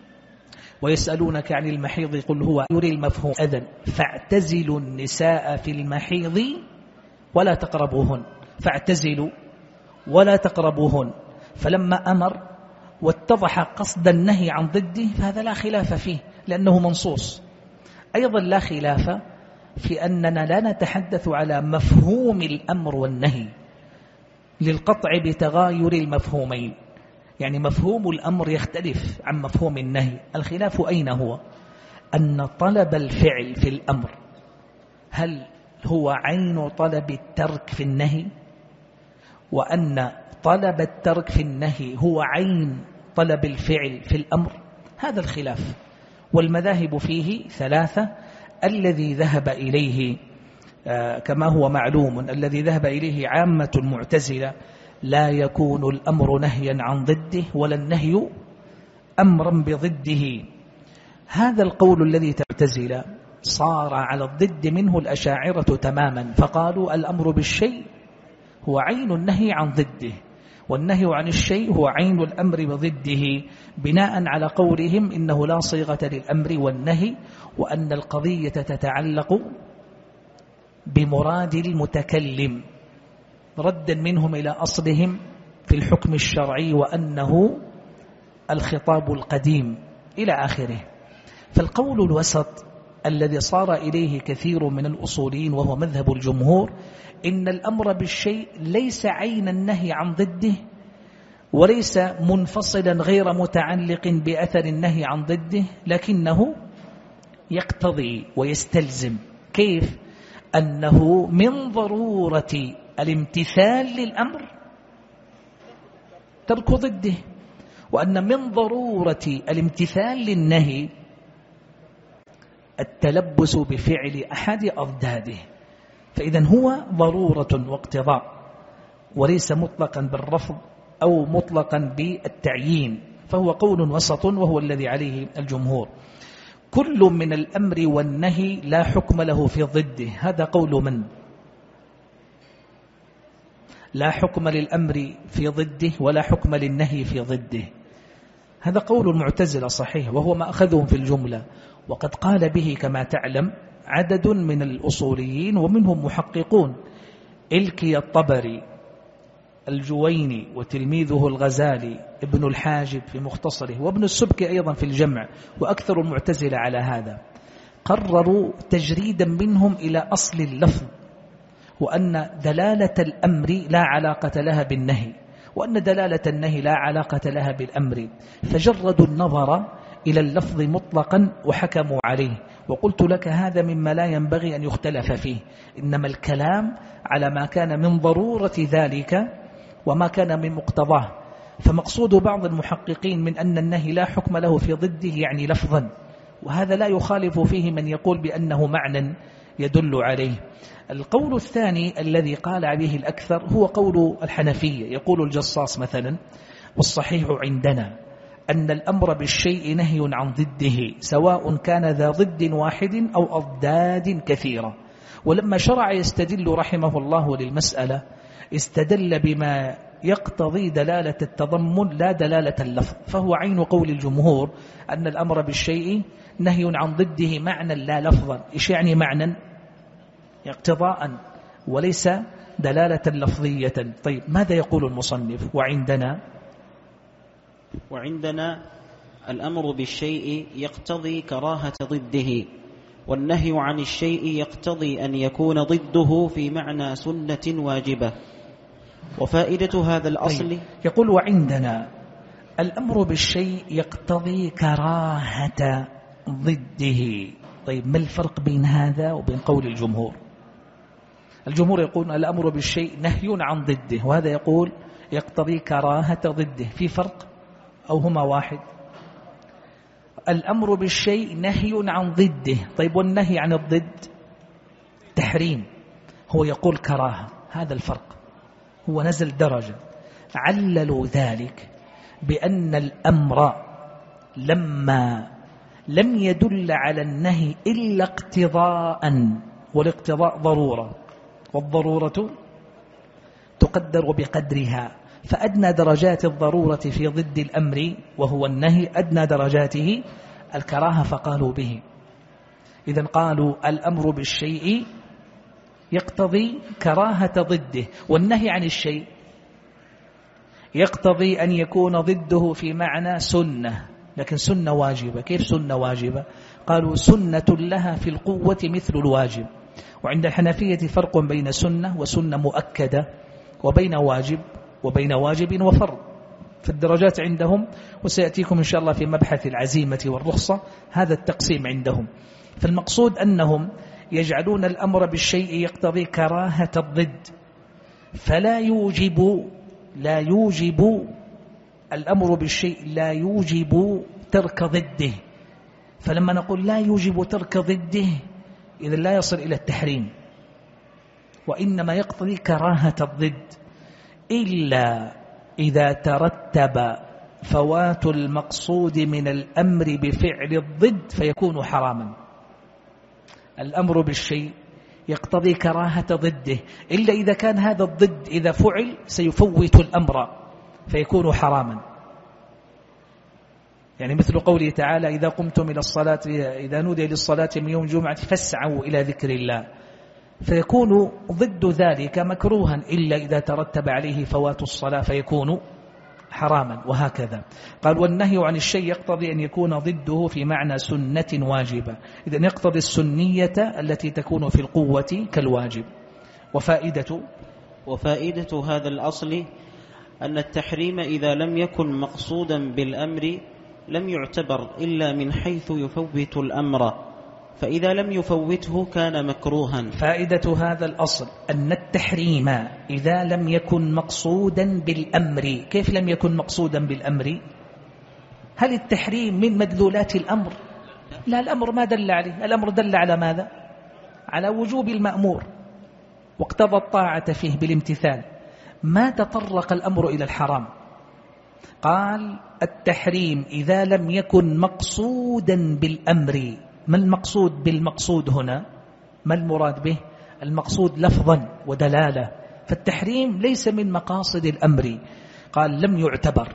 ويسألونك عن المحيض قل هو يري المفهوم أذن فاعتزلوا النساء في المحيض ولا تقربوهن، فاعتزلوا ولا تقربوهن، فلما أمر واتضح قصد النهي عن ضده فهذا لا خلاف فيه لأنه منصوص. أيضا لا خلاف في أننا لا نتحدث على مفهوم الأمر والنهي للقطع بتغاير المفهومين، يعني مفهوم الأمر يختلف عن مفهوم النهي. الخلاف أين هو؟ أن طلب الفعل في الأمر هل هو عين طلب الترك في النهي، وأن طلب الترك في النهي هو عين طلب الفعل في الأمر. هذا الخلاف، والمذاهب فيه ثلاثة. الذي ذهب إليه كما هو معلوم، الذي ذهب إليه عامة المعتزلة لا يكون الأمر نهيا عن ضده ولا النهي أمرا بضده. هذا القول الذي تعتزل صار على الضد منه الأشاعرة تماما، فقالوا الأمر بالشيء هو عين النهي عن ضده، والنهي عن الشيء هو عين الأمر بضده، بناء على قولهم إنه لا صيغة للأمر والنهي، وأن القضية تتعلق بمراد المتكلم، ردا منهم إلى أصلهم في الحكم الشرعي وأنه الخطاب القديم إلى آخره. فالقول الوسط الذي صار إليه كثير من الأصوليين وهو مذهب الجمهور، إن الأمر بالشيء ليس عين النهي عن ضده، وليس منفصلا غير متعلق بأثر النهي عن ضده، لكنه يقتضي ويستلزم. كيف؟ أنه من ضرورة الامتثال للأمر ترك ضده، وأن من ضرورة الامتثال للنهي التلبس بفعل أحد أضداده. فإذن هو ضرورة واقتضاء، وليس مطلقا بالرفض أو مطلقا بالتعيين، فهو قول وسط وهو الذي عليه الجمهور. كل من الأمر والنهي لا حكم له في ضده، هذا قول من؟ لا حكم للأمر في ضده ولا حكم للنهي في ضده، هذا قول المعتزلة صحيح، وهو ما أخذهم في الجملة. وقد قال به كما تعلم عدد من الأصوليين ومنهم محققون، إلكي الطبري، الجويني، وتلميذه الغزالي، ابن الحاجب في مختصره، وابن السبكي أيضا في الجمع، وأكثر المعتزلة على هذا. قرروا تجريدا منهم إلى أصل اللفظ، وأن دلالة الأمر لا علاقة لها بالنهي، وأن دلالة النهي لا علاقة لها بالأمر، فجردوا النظر إلى اللفظ مطلقا وحكموا عليه. وقلت لك هذا مما لا ينبغي أن يختلف فيه، إنما الكلام على ما كان من ضرورة ذلك وما كان من مقتضاه. فمقصود بعض المحققين من أن النهي لا حكم له في ضده يعني لفظا، وهذا لا يخالف فيه من يقول بأنه معنى يدل عليه. القول الثاني الذي قال عليه الأكثر هو قول الحنفية، يقول الجصاص مثلا: والصحيح عندنا أن الأمر بالشيء نهي عن ضده سواء كان ذا ضد واحد أو أضداد كثيرة. ولما شرع يستدل رحمه الله للمسألة استدل بما يقتضي دلالة التضمن لا دلالة اللفظ، فهو عين قول الجمهور أن الأمر بالشيء نهي عن ضده معنى لا لفظا. إيش يعني معنى؟ اقتضاء وليس دلالة لفظية. طيب، ماذا يقول المصنف؟ وعندنا الأمر بالشيء يقتضي كراهة ضده، والنهي عن الشيء يقتضي أن يكون ضده في معنى سنة واجبة. وفائدة هذا الأصل يقول وعندنا الأمر بالشيء يقتضي كراهة ضده. طيب ما الفرق بين هذا وبين قول الجمهور؟ الجمهور يقول الأمر بالشيء نهي عن ضده، وهذا يقول يقتضي كراهة ضده. في فرق أو هما واحد؟ الأمر بالشيء نهي عن ضده، طيب والنهي عن الضد تحريم، هو يقول كراهة. هذا الفرق، هو نزل درجة. عللوا ذلك بأن الأمر لما لم يدل على النهي إلا اقتضاء، والاقتضاء ضرورة، والضرورة تقدر بقدرها، فأدنى درجات الضرورة في ضد الأمر وهو النهي أدنى درجاته الكراهة، فقالوا به. إذن قالوا الأمر بالشيء يقتضي كراهة ضده، والنهي عن الشيء يقتضي أن يكون ضده في معنى سنة، لكن سنة واجبة. كيف سنة واجبة؟ قالوا سنة لها في القوة مثل الواجب. وعند الحنفية فرق بين سنة وسنة مؤكدة، وبين واجب وفرض في الدرجات عندهم، وسيأتيكم إن شاء الله في مبحث العزيمة والرخصة هذا التقسيم عندهم. فالمقصود أنهم يجعلون الأمر بالشيء يقتضي كراهة الضد، فلا يوجب الأمر بالشيء لا يوجب ترك ضده. فلما نقول لا يوجب ترك ضده إذن لا يصل إلى التحريم، وإنما يقتضي كراهة الضد، إلا إذا ترتب فوات المقصود من الأمر بفعل الضد فيكون حراما. الأمر بالشيء يقتضي كراهة ضده، إلا إذا كان هذا الضد إذا فعل سيفوت الأمر فيكون حراما. يعني مثل قوله تعالى إذا قمتم إلى الصلاة إذا نودي للصلاة من يوم الجمعة فاسعوا إلى ذكر الله، فيكون ضد ذلك مكروها إلا إذا ترتب عليه فوات الصلاة فيكون حراما، وهكذا. قال والنهي عن الشيء يقتضي أن يكون ضده في معنى سنة واجبة، إذن يقتضي السنية التي تكون في القوة كالواجب. وفائدة هذا الأصل أن التحريم إذا لم يكن مقصودا بالأمر لم يعتبر إلا من حيث يفوت الأمر، فإذا لم يفوته كان مكروها. فائدة هذا الأصل أن التحريم إذا لم يكن مقصودا بالأمر. كيف لم يكن مقصودا بالأمر؟ هل التحريم من مدلولات الأمر؟ لا، الأمر ما دل عليه. الأمر دل على ماذا؟ على وجوب المأمور، واقتضى الطاعة فيه بالامتثال، ما تطرق الأمر إلى الحرام. قال التحريم إذا لم يكن مقصودا بالأمر. ما المقصود بالمقصود هنا؟ ما المراد به؟ المقصود لفظا ودلالة، فالتحريم ليس من مقاصد الأمر. قال لم يعتبر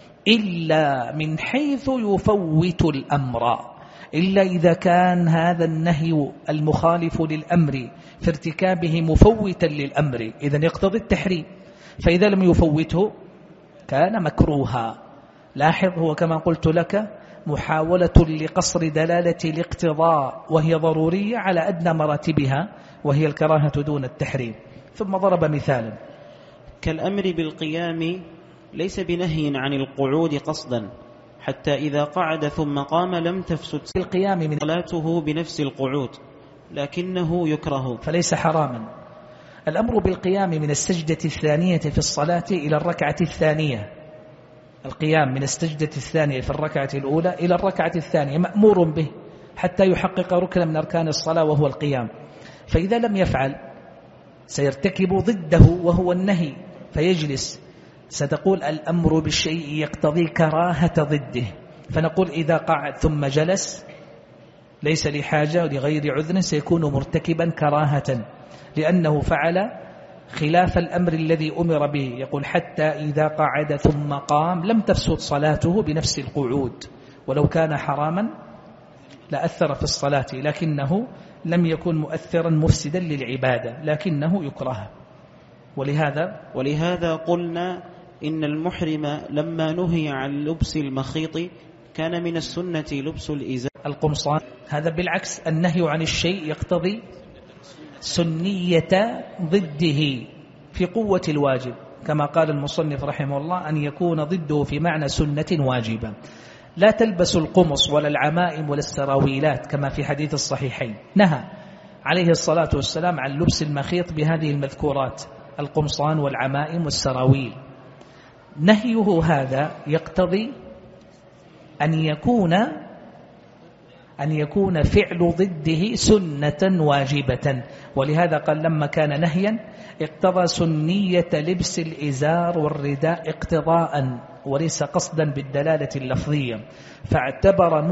إلا من حيث يفوت الأمر، إلا إذا كان هذا النهي المخالف للأمر في ارتكابه مفوتا للأمر، إذن يقتضي التحريم. فإذا لم يفوته كان مكروها. لاحظ، هو كما قلت لك محاولة لقصر دلالة الاقتضاء وهي ضرورية على أدنى مراتبها وهي الكراهة دون التحريم. ثم ضرب مثالا كالأمر بالقيام ليس بنهي عن القعود قصدا، حتى إذا قعد ثم قام لم تفسد القيام من صلاته بنفس القعود، لكنه يكره فليس حراما. الأمر بالقيام من السجدة الثانية في الصلاة إلى الركعة الثانية، القيام من السجدة الثانية في الركعة الأولى إلى الركعة الثانية مأمور به حتى يحقق ركنا من أركان الصلاة وهو القيام. فإذا لم يفعل سيرتكب ضده وهو النهي فيجلس. ستقول الأمر بالشيء يقتضي كراهة ضده، فنقول إذا قعد ثم جلس ليس لحاجة لغير عذر سيكون مرتكبا كراهة، لأنه فعل خلاف الأمر الذي أمر به. يقول حتى إذا قعد ثم قام لم تفسد صلاته بنفس القعود، ولو كان حراما لأثر في الصلاة، لكنه لم يكن مؤثرا مفسدا للعبادة، لكنه يكره. ولهذا قلنا إن المحرم لما نهي عن لبس المخيط كان من السنة لبس الإزار القمصان هذا بالعكس، النهي عن الشيء يقتضي سنية ضده في قوة الواجب، كما قال المصنف رحمه الله أن يكون ضده في معنى سنة واجبة. لا تلبسوا القمص ولا العمائم ولا السراويلات كما في حديث الصحيحين، نهى عليه الصلاة والسلام عن لبس المخيط بهذه المذكورات، القمصان والعمائم والسراويل. نهيه هذا يقتضي أن يكون فعل ضده سنة واجبة، ولهذا قال لما كان نهيا اقتضى سنية لبس الإزار والرداء اقتضاء وليس قصدا بالدلالة اللفظية، فاعتبر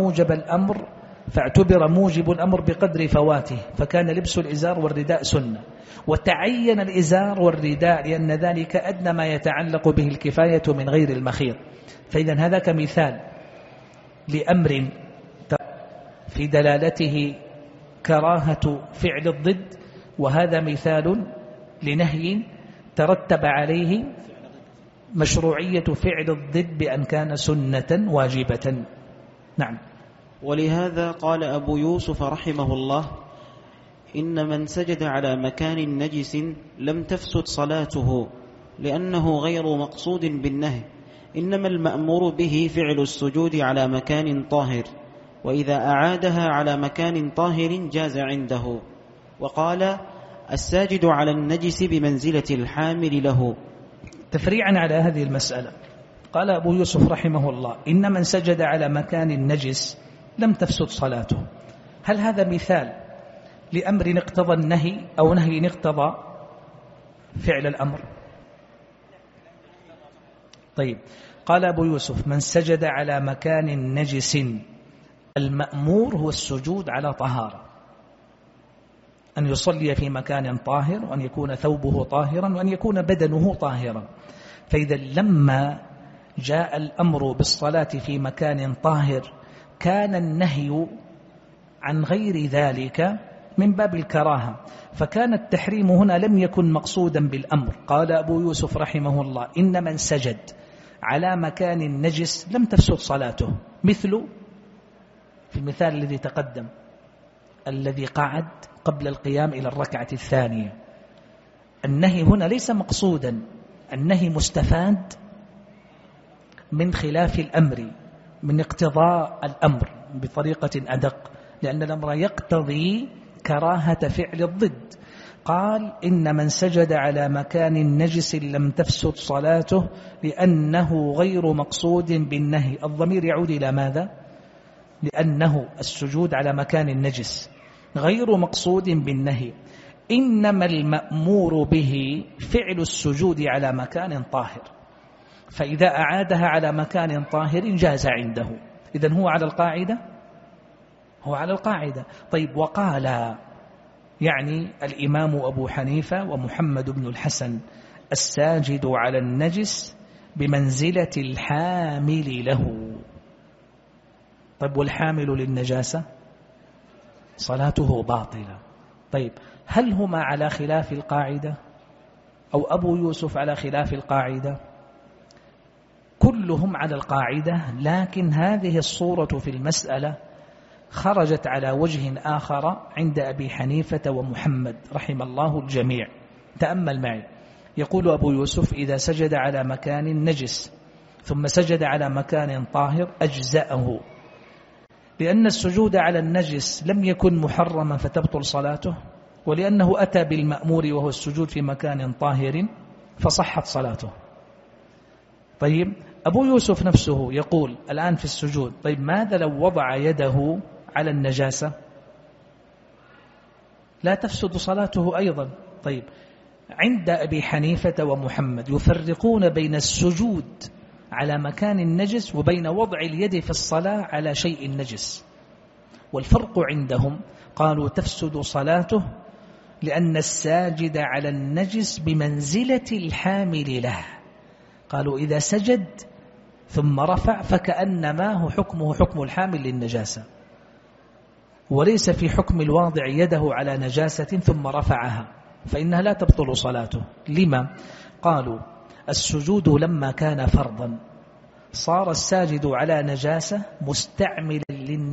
موجب الأمر بقدر فواته، فكان لبس الإزار والرداء سنة، وتعين الإزار والرداء لأن ذلك أدنى ما يتعلق به الكفاية من غير المخيط. فإذا هذا كمثال لأمر في دلالته كراهة فعل الضد، وهذا مثال لنهي ترتب عليه مشروعية فعل الضد بأن كان سنة واجبة. نعم. ولهذا قال أبو يوسف رحمه الله: إن من سجد على مكان نجس لم تفسد صلاته لأنه غير مقصود بالنهي، إنما المأمور به فعل السجود على مكان طاهر، وإذا أعادها على مكان طاهر جاز عنده. وقال: الساجد على النجس بمنزلة الحامل له. تفريعا على هذه المسألة قال أبو يوسف رحمه الله: إن من سجد على مكان نجس لم تفسد صلاته. هل هذا مثال لأمر اقتضى النهي أو نهي اقتضى فعل الأمر؟ طيب، قال أبو يوسف: من سجد على مكان نجس، المأمور هو السجود على طهارة، أن يصلي في مكان طاهر، وأن يكون ثوبه طاهرا، وأن يكون بدنه طاهرا. فإذا لما جاء الأمر بالصلاة في مكان طاهر كان النهي عن غير ذلك من باب الكراهة، فكان التحريم هنا لم يكن مقصودا بالأمر. قال أبو يوسف رحمه الله: إن من سجد على مكان نجس لم تفسد صلاته، مثل في المثال الذي تقدم، الذي قعد قبل القيام إلى الركعة الثانية. النهي هنا ليس مقصودا، النهي مستفاد من خلاف الأمر، من اقتضاء الأمر بطريقة أدق، لأن الأمر يقتضي كراهة فعل الضد. قال: إن من سجد على مكان نجس لم تفسد صلاته لأنه غير مقصود بالنهي. الضمير يعود إلى ماذا؟ لأنه السجود على مكان نجس غير مقصود بالنهي، إنما المأمور به فعل السجود على مكان طاهر، فإذا أعادها على مكان طاهر جاز عنده. إذن هو على القاعدة. طيب، وقال يعني الإمام أبو حنيفة ومحمد بن الحسن: الساجد على النجس بمنزلة الحامل له. طيب، والحامل للنجاسة صلاته باطلة. طيب، هل هما على خلاف القاعدة أو أبو يوسف على خلاف القاعدة؟ كلهم على القاعدة، لكن هذه الصورة في المسألة خرجت على وجه آخر عند أبي حنيفة ومحمد رحم الله الجميع. تأمل معي، يقول أبو يوسف: إذا سجد على مكان نجس ثم سجد على مكان طاهر أجزأه، لأن السجود على النجس لم يكن محرما فتبطل صلاته، ولأنه أتى بالمأمور وهو السجود في مكان طاهر فصحت صلاته. طيب، أبو يوسف نفسه يقول الآن في السجود: طيب، ماذا لو وضع يده على النجاسة؟ لا تفسد صلاته أيضا. طيب، عند أبي حنيفة ومحمد يفرقون بين السجود على مكان النجس وبين وضع اليد في الصلاة على شيء نجس، والفرق عندهم قالوا تفسد صلاته لأن الساجد على النجس بمنزلة الحامل له. قالوا إذا سجد ثم رفع فكأنما هو حكمه حكم الحامل للنجاسة، وليس في حكم الواضع يده على نجاسة ثم رفعها، فإنها لا تبطل صلاته. لما؟ قالوا السجود لما كان فرضا صار الساجد على نجاسة مستعملا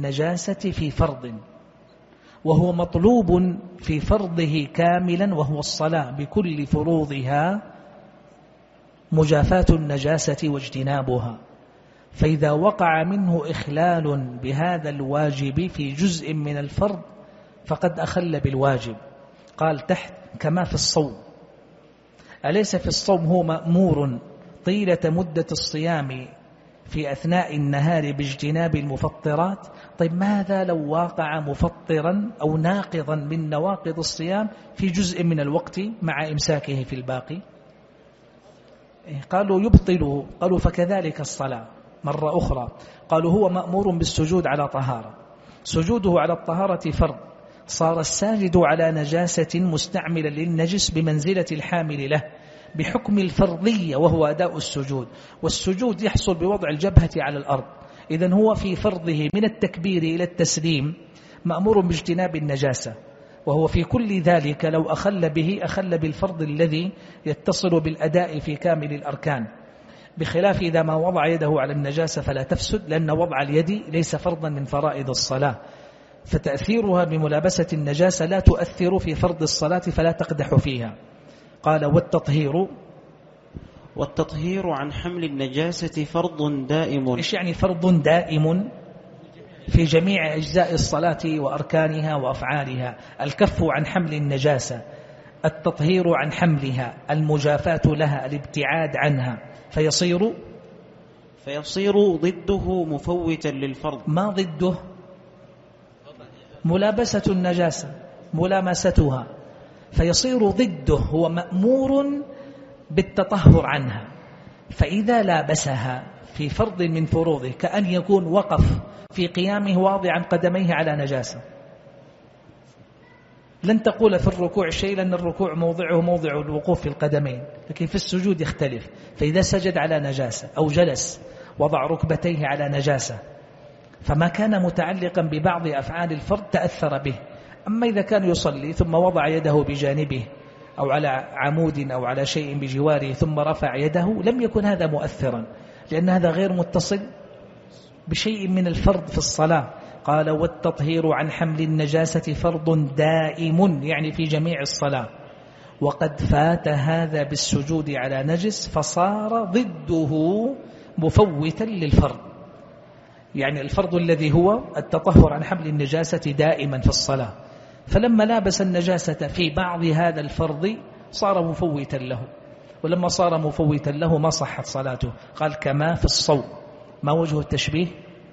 النجاسة في فرض، وهو مطلوب في فرضه كاملا، وهو الصلاة بكل فروضها مجافاة النجاسة واجتنابها. فإذا وقع منه إخلال بهذا الواجب في جزء من الفرض فقد أخل بالواجب. قال تحت كما في الصوم، أليس في الصوم هو مأمور طيلة مدة الصيام في أثناء النهار باجتناب المفطرات؟ طيب ماذا لو واقع مفطرا أو ناقضا من نواقض الصيام في جزء من الوقت مع إمساكه في الباقي؟ قالوا يبطل. قالوا فكذلك الصلاة مرة أخرى. قالوا هو مأمور بالسجود على طهارة، سجوده على الطهارة فرض، صار الساجد على نجاسة مستعملا للنجس بمنزلة الحامل له بحكم الفرضية وهو أداء السجود، والسجود يحصل بوضع الجبهة على الأرض. إذن هو في فرضه من التكبير إلى التسليم مأمور باجتناب النجاسة، وهو في كل ذلك لو أخل به أخل بالفرض الذي يتصل بالأداء في كامل الأركان، بخلاف إذا ما وضع يده على النجاسة فلا تفسد، لأن وضع اليد ليس فرضا من فرائض الصلاة، فتأثيرها بملابسة النجاسة لا تؤثر في فرض الصلاة فلا تقدح فيها. قال والتطهير عن حمل النجاسة فرض دائم. إيش يعني فرض دائم؟ في جميع أجزاء الصلاة وأركانها وأفعالها. الكف عن حمل النجاسة، التطهير عن حملها، المجافاة لها، الابتعاد عنها، فيصير ضده مفوتا للفرض. ما ضده؟ ملابسة النجاسة، ملامستها، فيصير ضده هو مأمور بالتطهر عنها. فإذا لابسها في فرض من فروضه كأن يكون وقف في قيامه واضعا قدميه على نجاسة، لن تقول في الركوع شيء لأن الركوع موضعه موضع الوقوف في القدمين، لكن في السجود يختلف. فإذا سجد على نجاسة أو جلس وضع ركبتيه على نجاسة فما كان متعلقا ببعض أفعال الفرض تأثر به. أما إذا كان يصلي ثم وضع يده بجانبه أو على عمود أو على شيء بجواره ثم رفع يده لم يكن هذا مؤثرا، لأن هذا غير متصل بشيء من الفرض في الصلاة. قال والتطهير عن حمل النجاسة فرض دائم، يعني في جميع الصلاة، وقد فات هذا بالسجود على نجس فصار ضده مفوتا للفرض. يعني الفرض الذي هو التطهر عن حمل النجاسة دائما في الصلاة، فلما لابس النجاسة في بعض هذا الفرض صار مفوتا له، ولما صار مفوتا له ما صحت صلاته. قال كما في الصوم. ما وجه التشبيه؟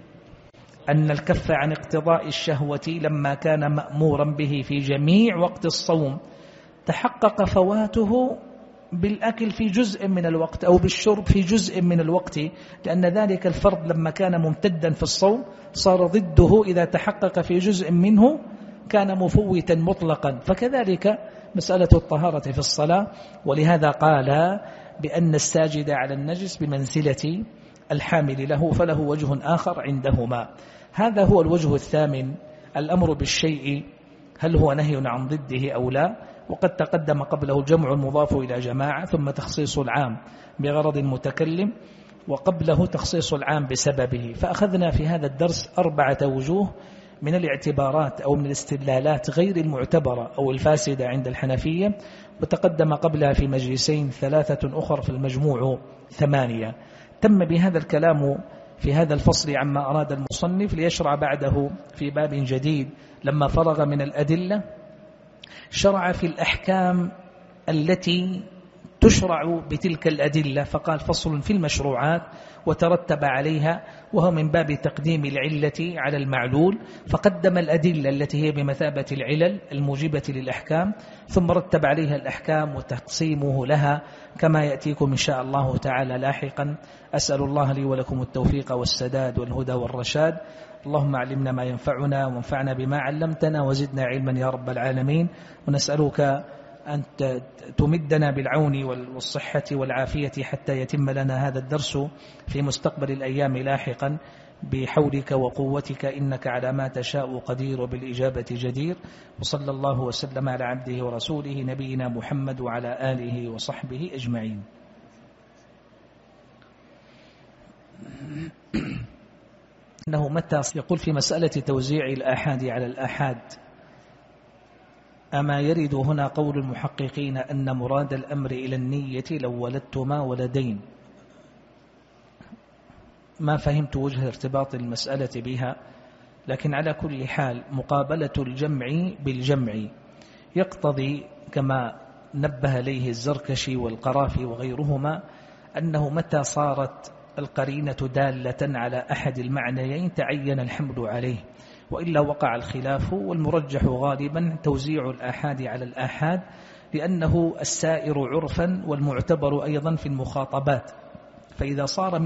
أن الكف عن اقتضاء الشهوة لما كان مأمورا به في جميع وقت الصوم تحقق فواته بالأكل في جزء من الوقت أو بالشرب في جزء من الوقت، لأن ذلك الفرض لما كان ممتدا في الصوم صار ضده إذا تحقق في جزء منه كان مفوتا مطلقا. فكذلك مسألة الطهارة في الصلاة. ولهذا قال بأن الساجد على النجس بمنزلة الحامل له، فله وجه آخر عندهما. هذا هو الوجه الثامن، الأمر بالشيء هل هو نهي عن ضده أو لا. وقد تقدم قبله الجمع المضاف إلى جماعة، ثم تخصيص العام بغرض المتكلم، وقبله تخصيص العام بسببه. فأخذنا في هذا الدرس 4 وجوه من الاعتبارات أو من الاستدلالات غير المعتبرة أو الفاسدة عند الحنفية، وتقدم قبلها في مجلسين 3 أخر في المجموع 8. تم بهذا الكلام في هذا الفصل عما أراد المصنف ليشرع بعده في باب جديد. لما فرغ من الأدلة شرع في الأحكام التي تشرع بتلك الأدلة، فقال فصل في المشروعات وترتب عليها، وهو من باب تقديم العلة على المعلول، فقدم الأدلة التي هي بمثابة العلل الموجبة للأحكام، ثم رتب عليها الأحكام وتقسيمه لها كما يأتيكم إن شاء الله تعالى لاحقا. أسأل الله لي ولكم التوفيق والسداد والهدى والرشاد. اللهم علمنا ما ينفعنا وانفعنا بما علمتنا وزدنا علما يا رب العالمين. ونسألك أن تمدنا بالعون والصحة والعافية حتى يتم لنا هذا الدرس في مستقبل الأيام لاحقا بحولك وقوتك، إنك على ما تشاء قدير وبالإجابة جدير. وصلى الله وسلم على عبده ورسوله نبينا محمد وعلى آله وصحبه أجمعين. أنه متى يقول في مسألة توزيع الآحاد على الآحاد، أما يرد هنا قول المحققين أن مراد الأمر إلى النية لو ولدتما ولدين؟ ما فهمت وجه ارتباط المسألة بها، لكن على كل حال مقابلة الجمع بالجمع يقتضي كما نبه إليه الزركشي والقرافي وغيرهما أنه متى صارت القرينة دالة على أحد المعنيين تعين الحمل عليه، وإلا وقع الخلاف. والمرجح غالبا توزيع الآحاد على الآحاد، لأنه السائر عرفا والمعتبر أيضا في المخاطبات. فإذا صار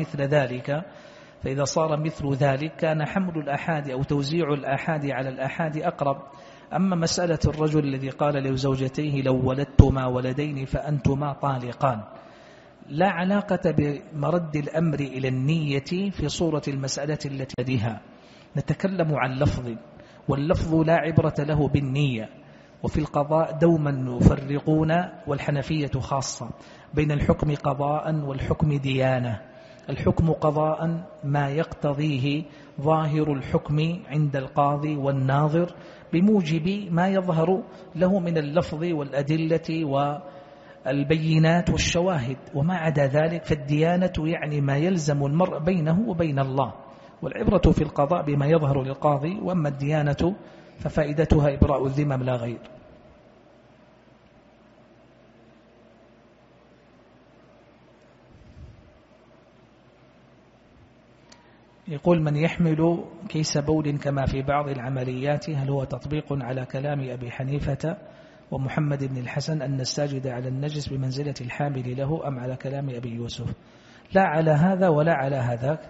مثل ذلك كان حمل الآحاد أو توزيع الآحاد على الآحاد أقرب. أما مسألة الرجل الذي قال لزوجتيه لو ولدتما ولدين فأنتما طالقان، لا علاقة بمرد الأمر إلى النية في صورة المسألة التي لديها. نتكلم عن لفظ، واللفظ لا عبرة له بالنية. وفي القضاء دوما يفرقون، والحنفية خاصة، بين الحكم قضاء والحكم ديانة. الحكم قضاء ما يقتضيه ظاهر الحكم عند القاضي والناظر بموجب ما يظهر له من اللفظ والأدلة والبينات والشواهد، وما عدا ذلك فالديانة يعني ما يلزم المرء بينه وبين الله. والعبرة في القضاء بما يظهر للقاضي، وأما الديانة ففائدتها إبراء الذمم لا غير. يقول: من يحمل كيس بول كما في بعض العمليات، هل هو تطبيق على كلام أبي حنيفة ومحمد بن الحسن أن الساجد على النجس بمنزلة الحامل له، أم على كلام أبي يوسف؟ لا على هذا ولا على هذاك.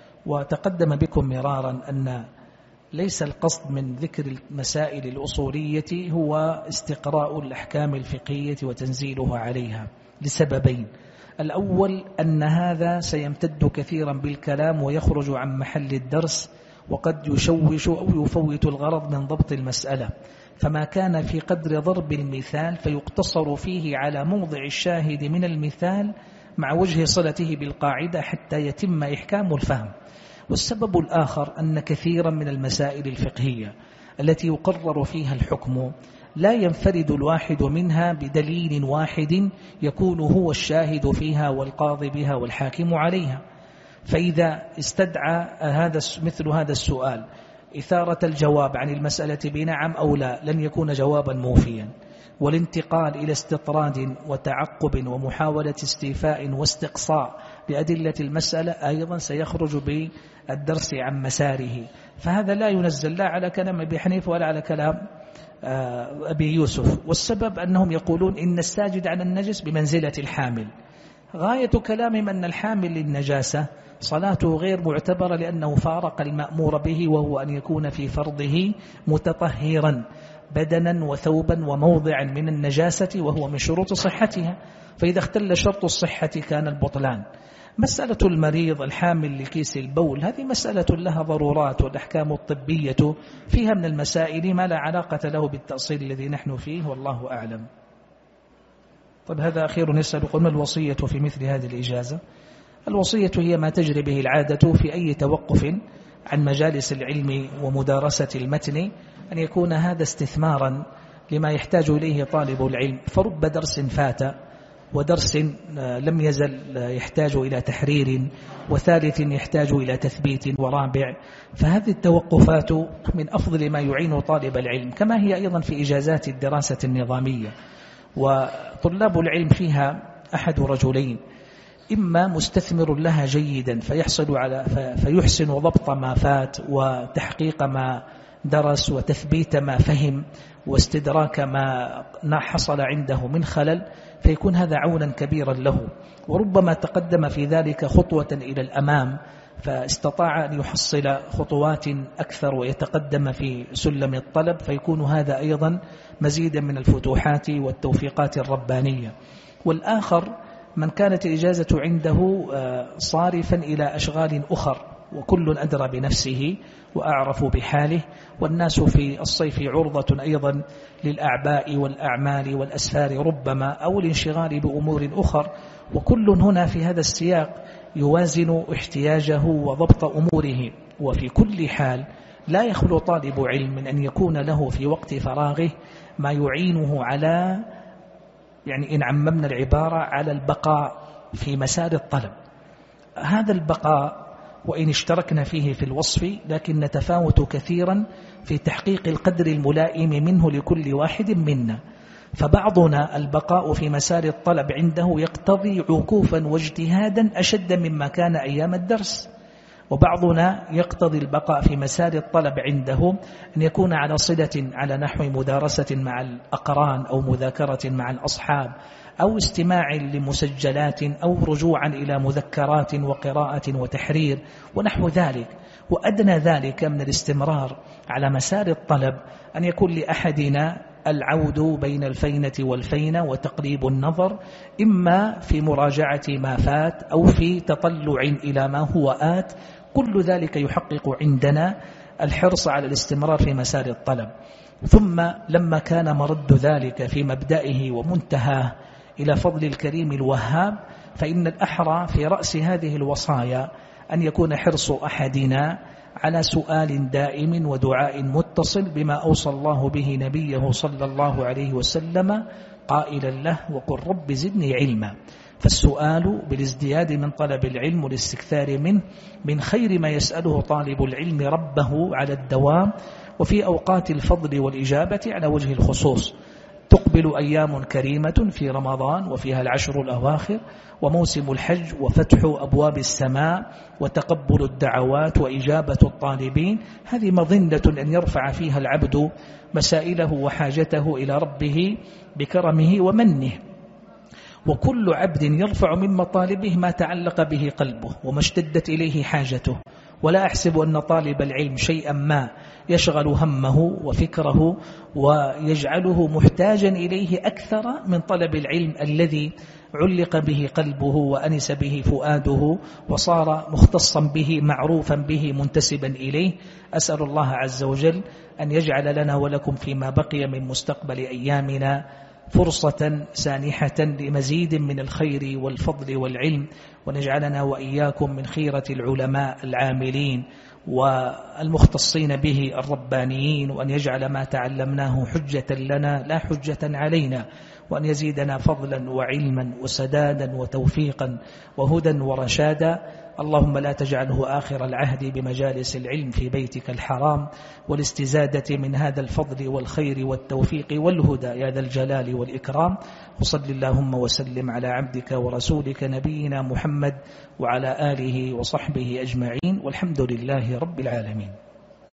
وتقدم بكم مرارا أن ليس القصد من ذكر المسائل الأصولية هو استقراء الأحكام الفقهية وتنزيلها عليها لسببين: الأول أن هذا سيمتد كثيرا بالكلام ويخرج عن محل الدرس، وقد يشوش أو يفوت الغرض من ضبط المسألة، فما كان في قدر ضرب المثال فيقتصر فيه على موضع الشاهد من المثال مع وجه صلته بالقاعدة حتى يتم إحكام الفهم. والسبب الآخر أن كثيرا من المسائل الفقهية التي يقرر فيها الحكم لا ينفرد الواحد منها بدليل واحد يكون هو الشاهد فيها والقاضي بها والحاكم عليها. فإذا استدعى مثل هذا السؤال إثارة الجواب عن المسألة بنعم أو لا، لن يكون جوابا موفيا. والانتقال إلى استطراد وتعقب ومحاولة استيفاء واستقصاء لأدلة المسألة أيضا سيخرج بالدرس عن مساره. فهذا لا ينزل لا على كلام أبي حنيفة ولا على كلام أبي يوسف. والسبب أنهم يقولون إن الساجد على النجس بمنزلة الحامل. غاية كلامهم أن الحامل للنجاسة صلاته غير معتبرة لأنه فارق المأمور به، وهو أن يكون في فرضه متطهرا بدنا وثوبا وموضعا من النجاسة، وهو من شروط صحتها. فإذا اختل شرط الصحة كان البطلان. مسألة المريض الحامل لكيس البول هذه مسألة لها ضرورات، والأحكام الطبية فيها من المسائل ما لا علاقة له بالتأصيل الذي نحن فيه، والله أعلم. طيب، هذا أخير يسأل: قل ما الوصية في مثل هذه الإجازة؟ الوصية هي ما تجري به العادة في أي توقف عن مجالس العلم ومدارسة المتن، أن يكون هذا استثمارا لما يحتاج إليه طالب العلم. فرب درس فات، ودرس لم يزل يحتاج إلى تحرير، وثالث يحتاج إلى تثبيت، ورابع. فهذه التوقفات من أفضل ما يعين طالب العلم، كما هي أيضا في إجازات الدراسة النظامية. وطلاب العلم فيها أحد رجلين: إما مستثمر لها جيدا فيحسن ضبط ما فات وتحقيق ما درس وتثبيت ما فهم واستدراك ما حصل عنده من خلل، فيكون هذا عونا كبيرا له. وربما تقدم في ذلك خطوة إلى الأمام فاستطاع أن يحصل خطوات أكثر ويتقدم في سلم الطلب، فيكون هذا أيضا مزيدا من الفتوحات والتوفيقات الربانية. والآخر من كانت الإجازة عنده صارفا إلى أشغال أخر، وكل أدرى بنفسه وأعرف بحاله، والناس في الصيف عرضة أيضا للأعباء والأعمال والأسفار ربما، أو الانشغال بأمور أخر، وكل هنا في هذا السياق يوازن احتياجه وضبط أموره. وفي كل حال لا يخلو طالب علم من أن يكون له في وقت فراغه ما يعينه على، يعني إن عممنا العبارة، على البقاء في مسار الطلب. هذا البقاء وإن اشتركنا فيه في الوصف لكن نتفاوت كثيرا في تحقيق القدر الملائم منه لكل واحد منا. فبعضنا البقاء في مسار الطلب عنده يقتضي عكوفا واجتهادا أشد مما كان أيام الدرس، وبعضنا يقتضي البقاء في مسار الطلب عنده أن يكون على صلة على نحو مدارسة مع الأقران أو مذاكرة مع الأصحاب أو استماع لمسجلات أو رجوعا إلى مذكرات وقراءة وتحرير ونحو ذلك. وأدنى ذلك من الاستمرار على مسار الطلب أن يكون لأحدنا العود بين الفينة والفينة وتقريب النظر، إما في مراجعة ما فات أو في تطلع إلى ما هو آت. كل ذلك يحقق عندنا الحرص على الاستمرار في مسار الطلب. ثم لما كان مرد ذلك في مبدئه ومنتهاه إلى فضل الكريم الوهاب، فإن الأحرى في رأس هذه الوصايا أن يكون حرص أحدنا على سؤال دائم ودعاء متصل بما أوصى الله به نبيه صلى الله عليه وسلم قائلا له: وقل رب زدني علما. فالسؤال بالازدياد من طلب العلم والاستكثار منه من خير ما يسأله طالب العلم ربه على الدوام، وفي أوقات الفضل والإجابة على وجه الخصوص. تقبل أيام كريمة في رمضان وفيها العشر الأواخر وموسم الحج وفتح أبواب السماء وتقبل الدعوات وإجابة الطالبين. هذه مظنة أن يرفع فيها العبد مسائله وحاجته إلى ربه بكرمه ومنه. وكل عبد يرفع من مطالبه ما تعلق به قلبه وما اشتدت إليه حاجته. ولا أحسب أن طالب العلم شيئا ما يشغل همه وفكره ويجعله محتاجا إليه أكثر من طلب العلم الذي علق به قلبه وأنس به فؤاده وصار مختصا به معروفا به منتسبا إليه. أسأل الله عز وجل أن يجعل لنا ولكم فيما بقي من مستقبل أيامنا فرصة سانحة لمزيد من الخير والفضل والعلم، ونجعلنا وإياكم من خيرة العلماء العاملين والمختصين به الربانيين، وأن يجعل ما تعلمناه حجة لنا لا حجة علينا، وأن يزيدنا فضلا وعلما وسدادا وتوفيقا وهدى ورشادا. اللهم لا تجعله آخر العهد بمجالس العلم في بيتك الحرام، والاستزادة من هذا الفضل والخير والتوفيق والهدى يا ذا الجلال والإكرام. وصل اللهم وسلم على عبدك ورسولك نبينا محمد وعلى آله وصحبه أجمعين، والحمد لله رب العالمين.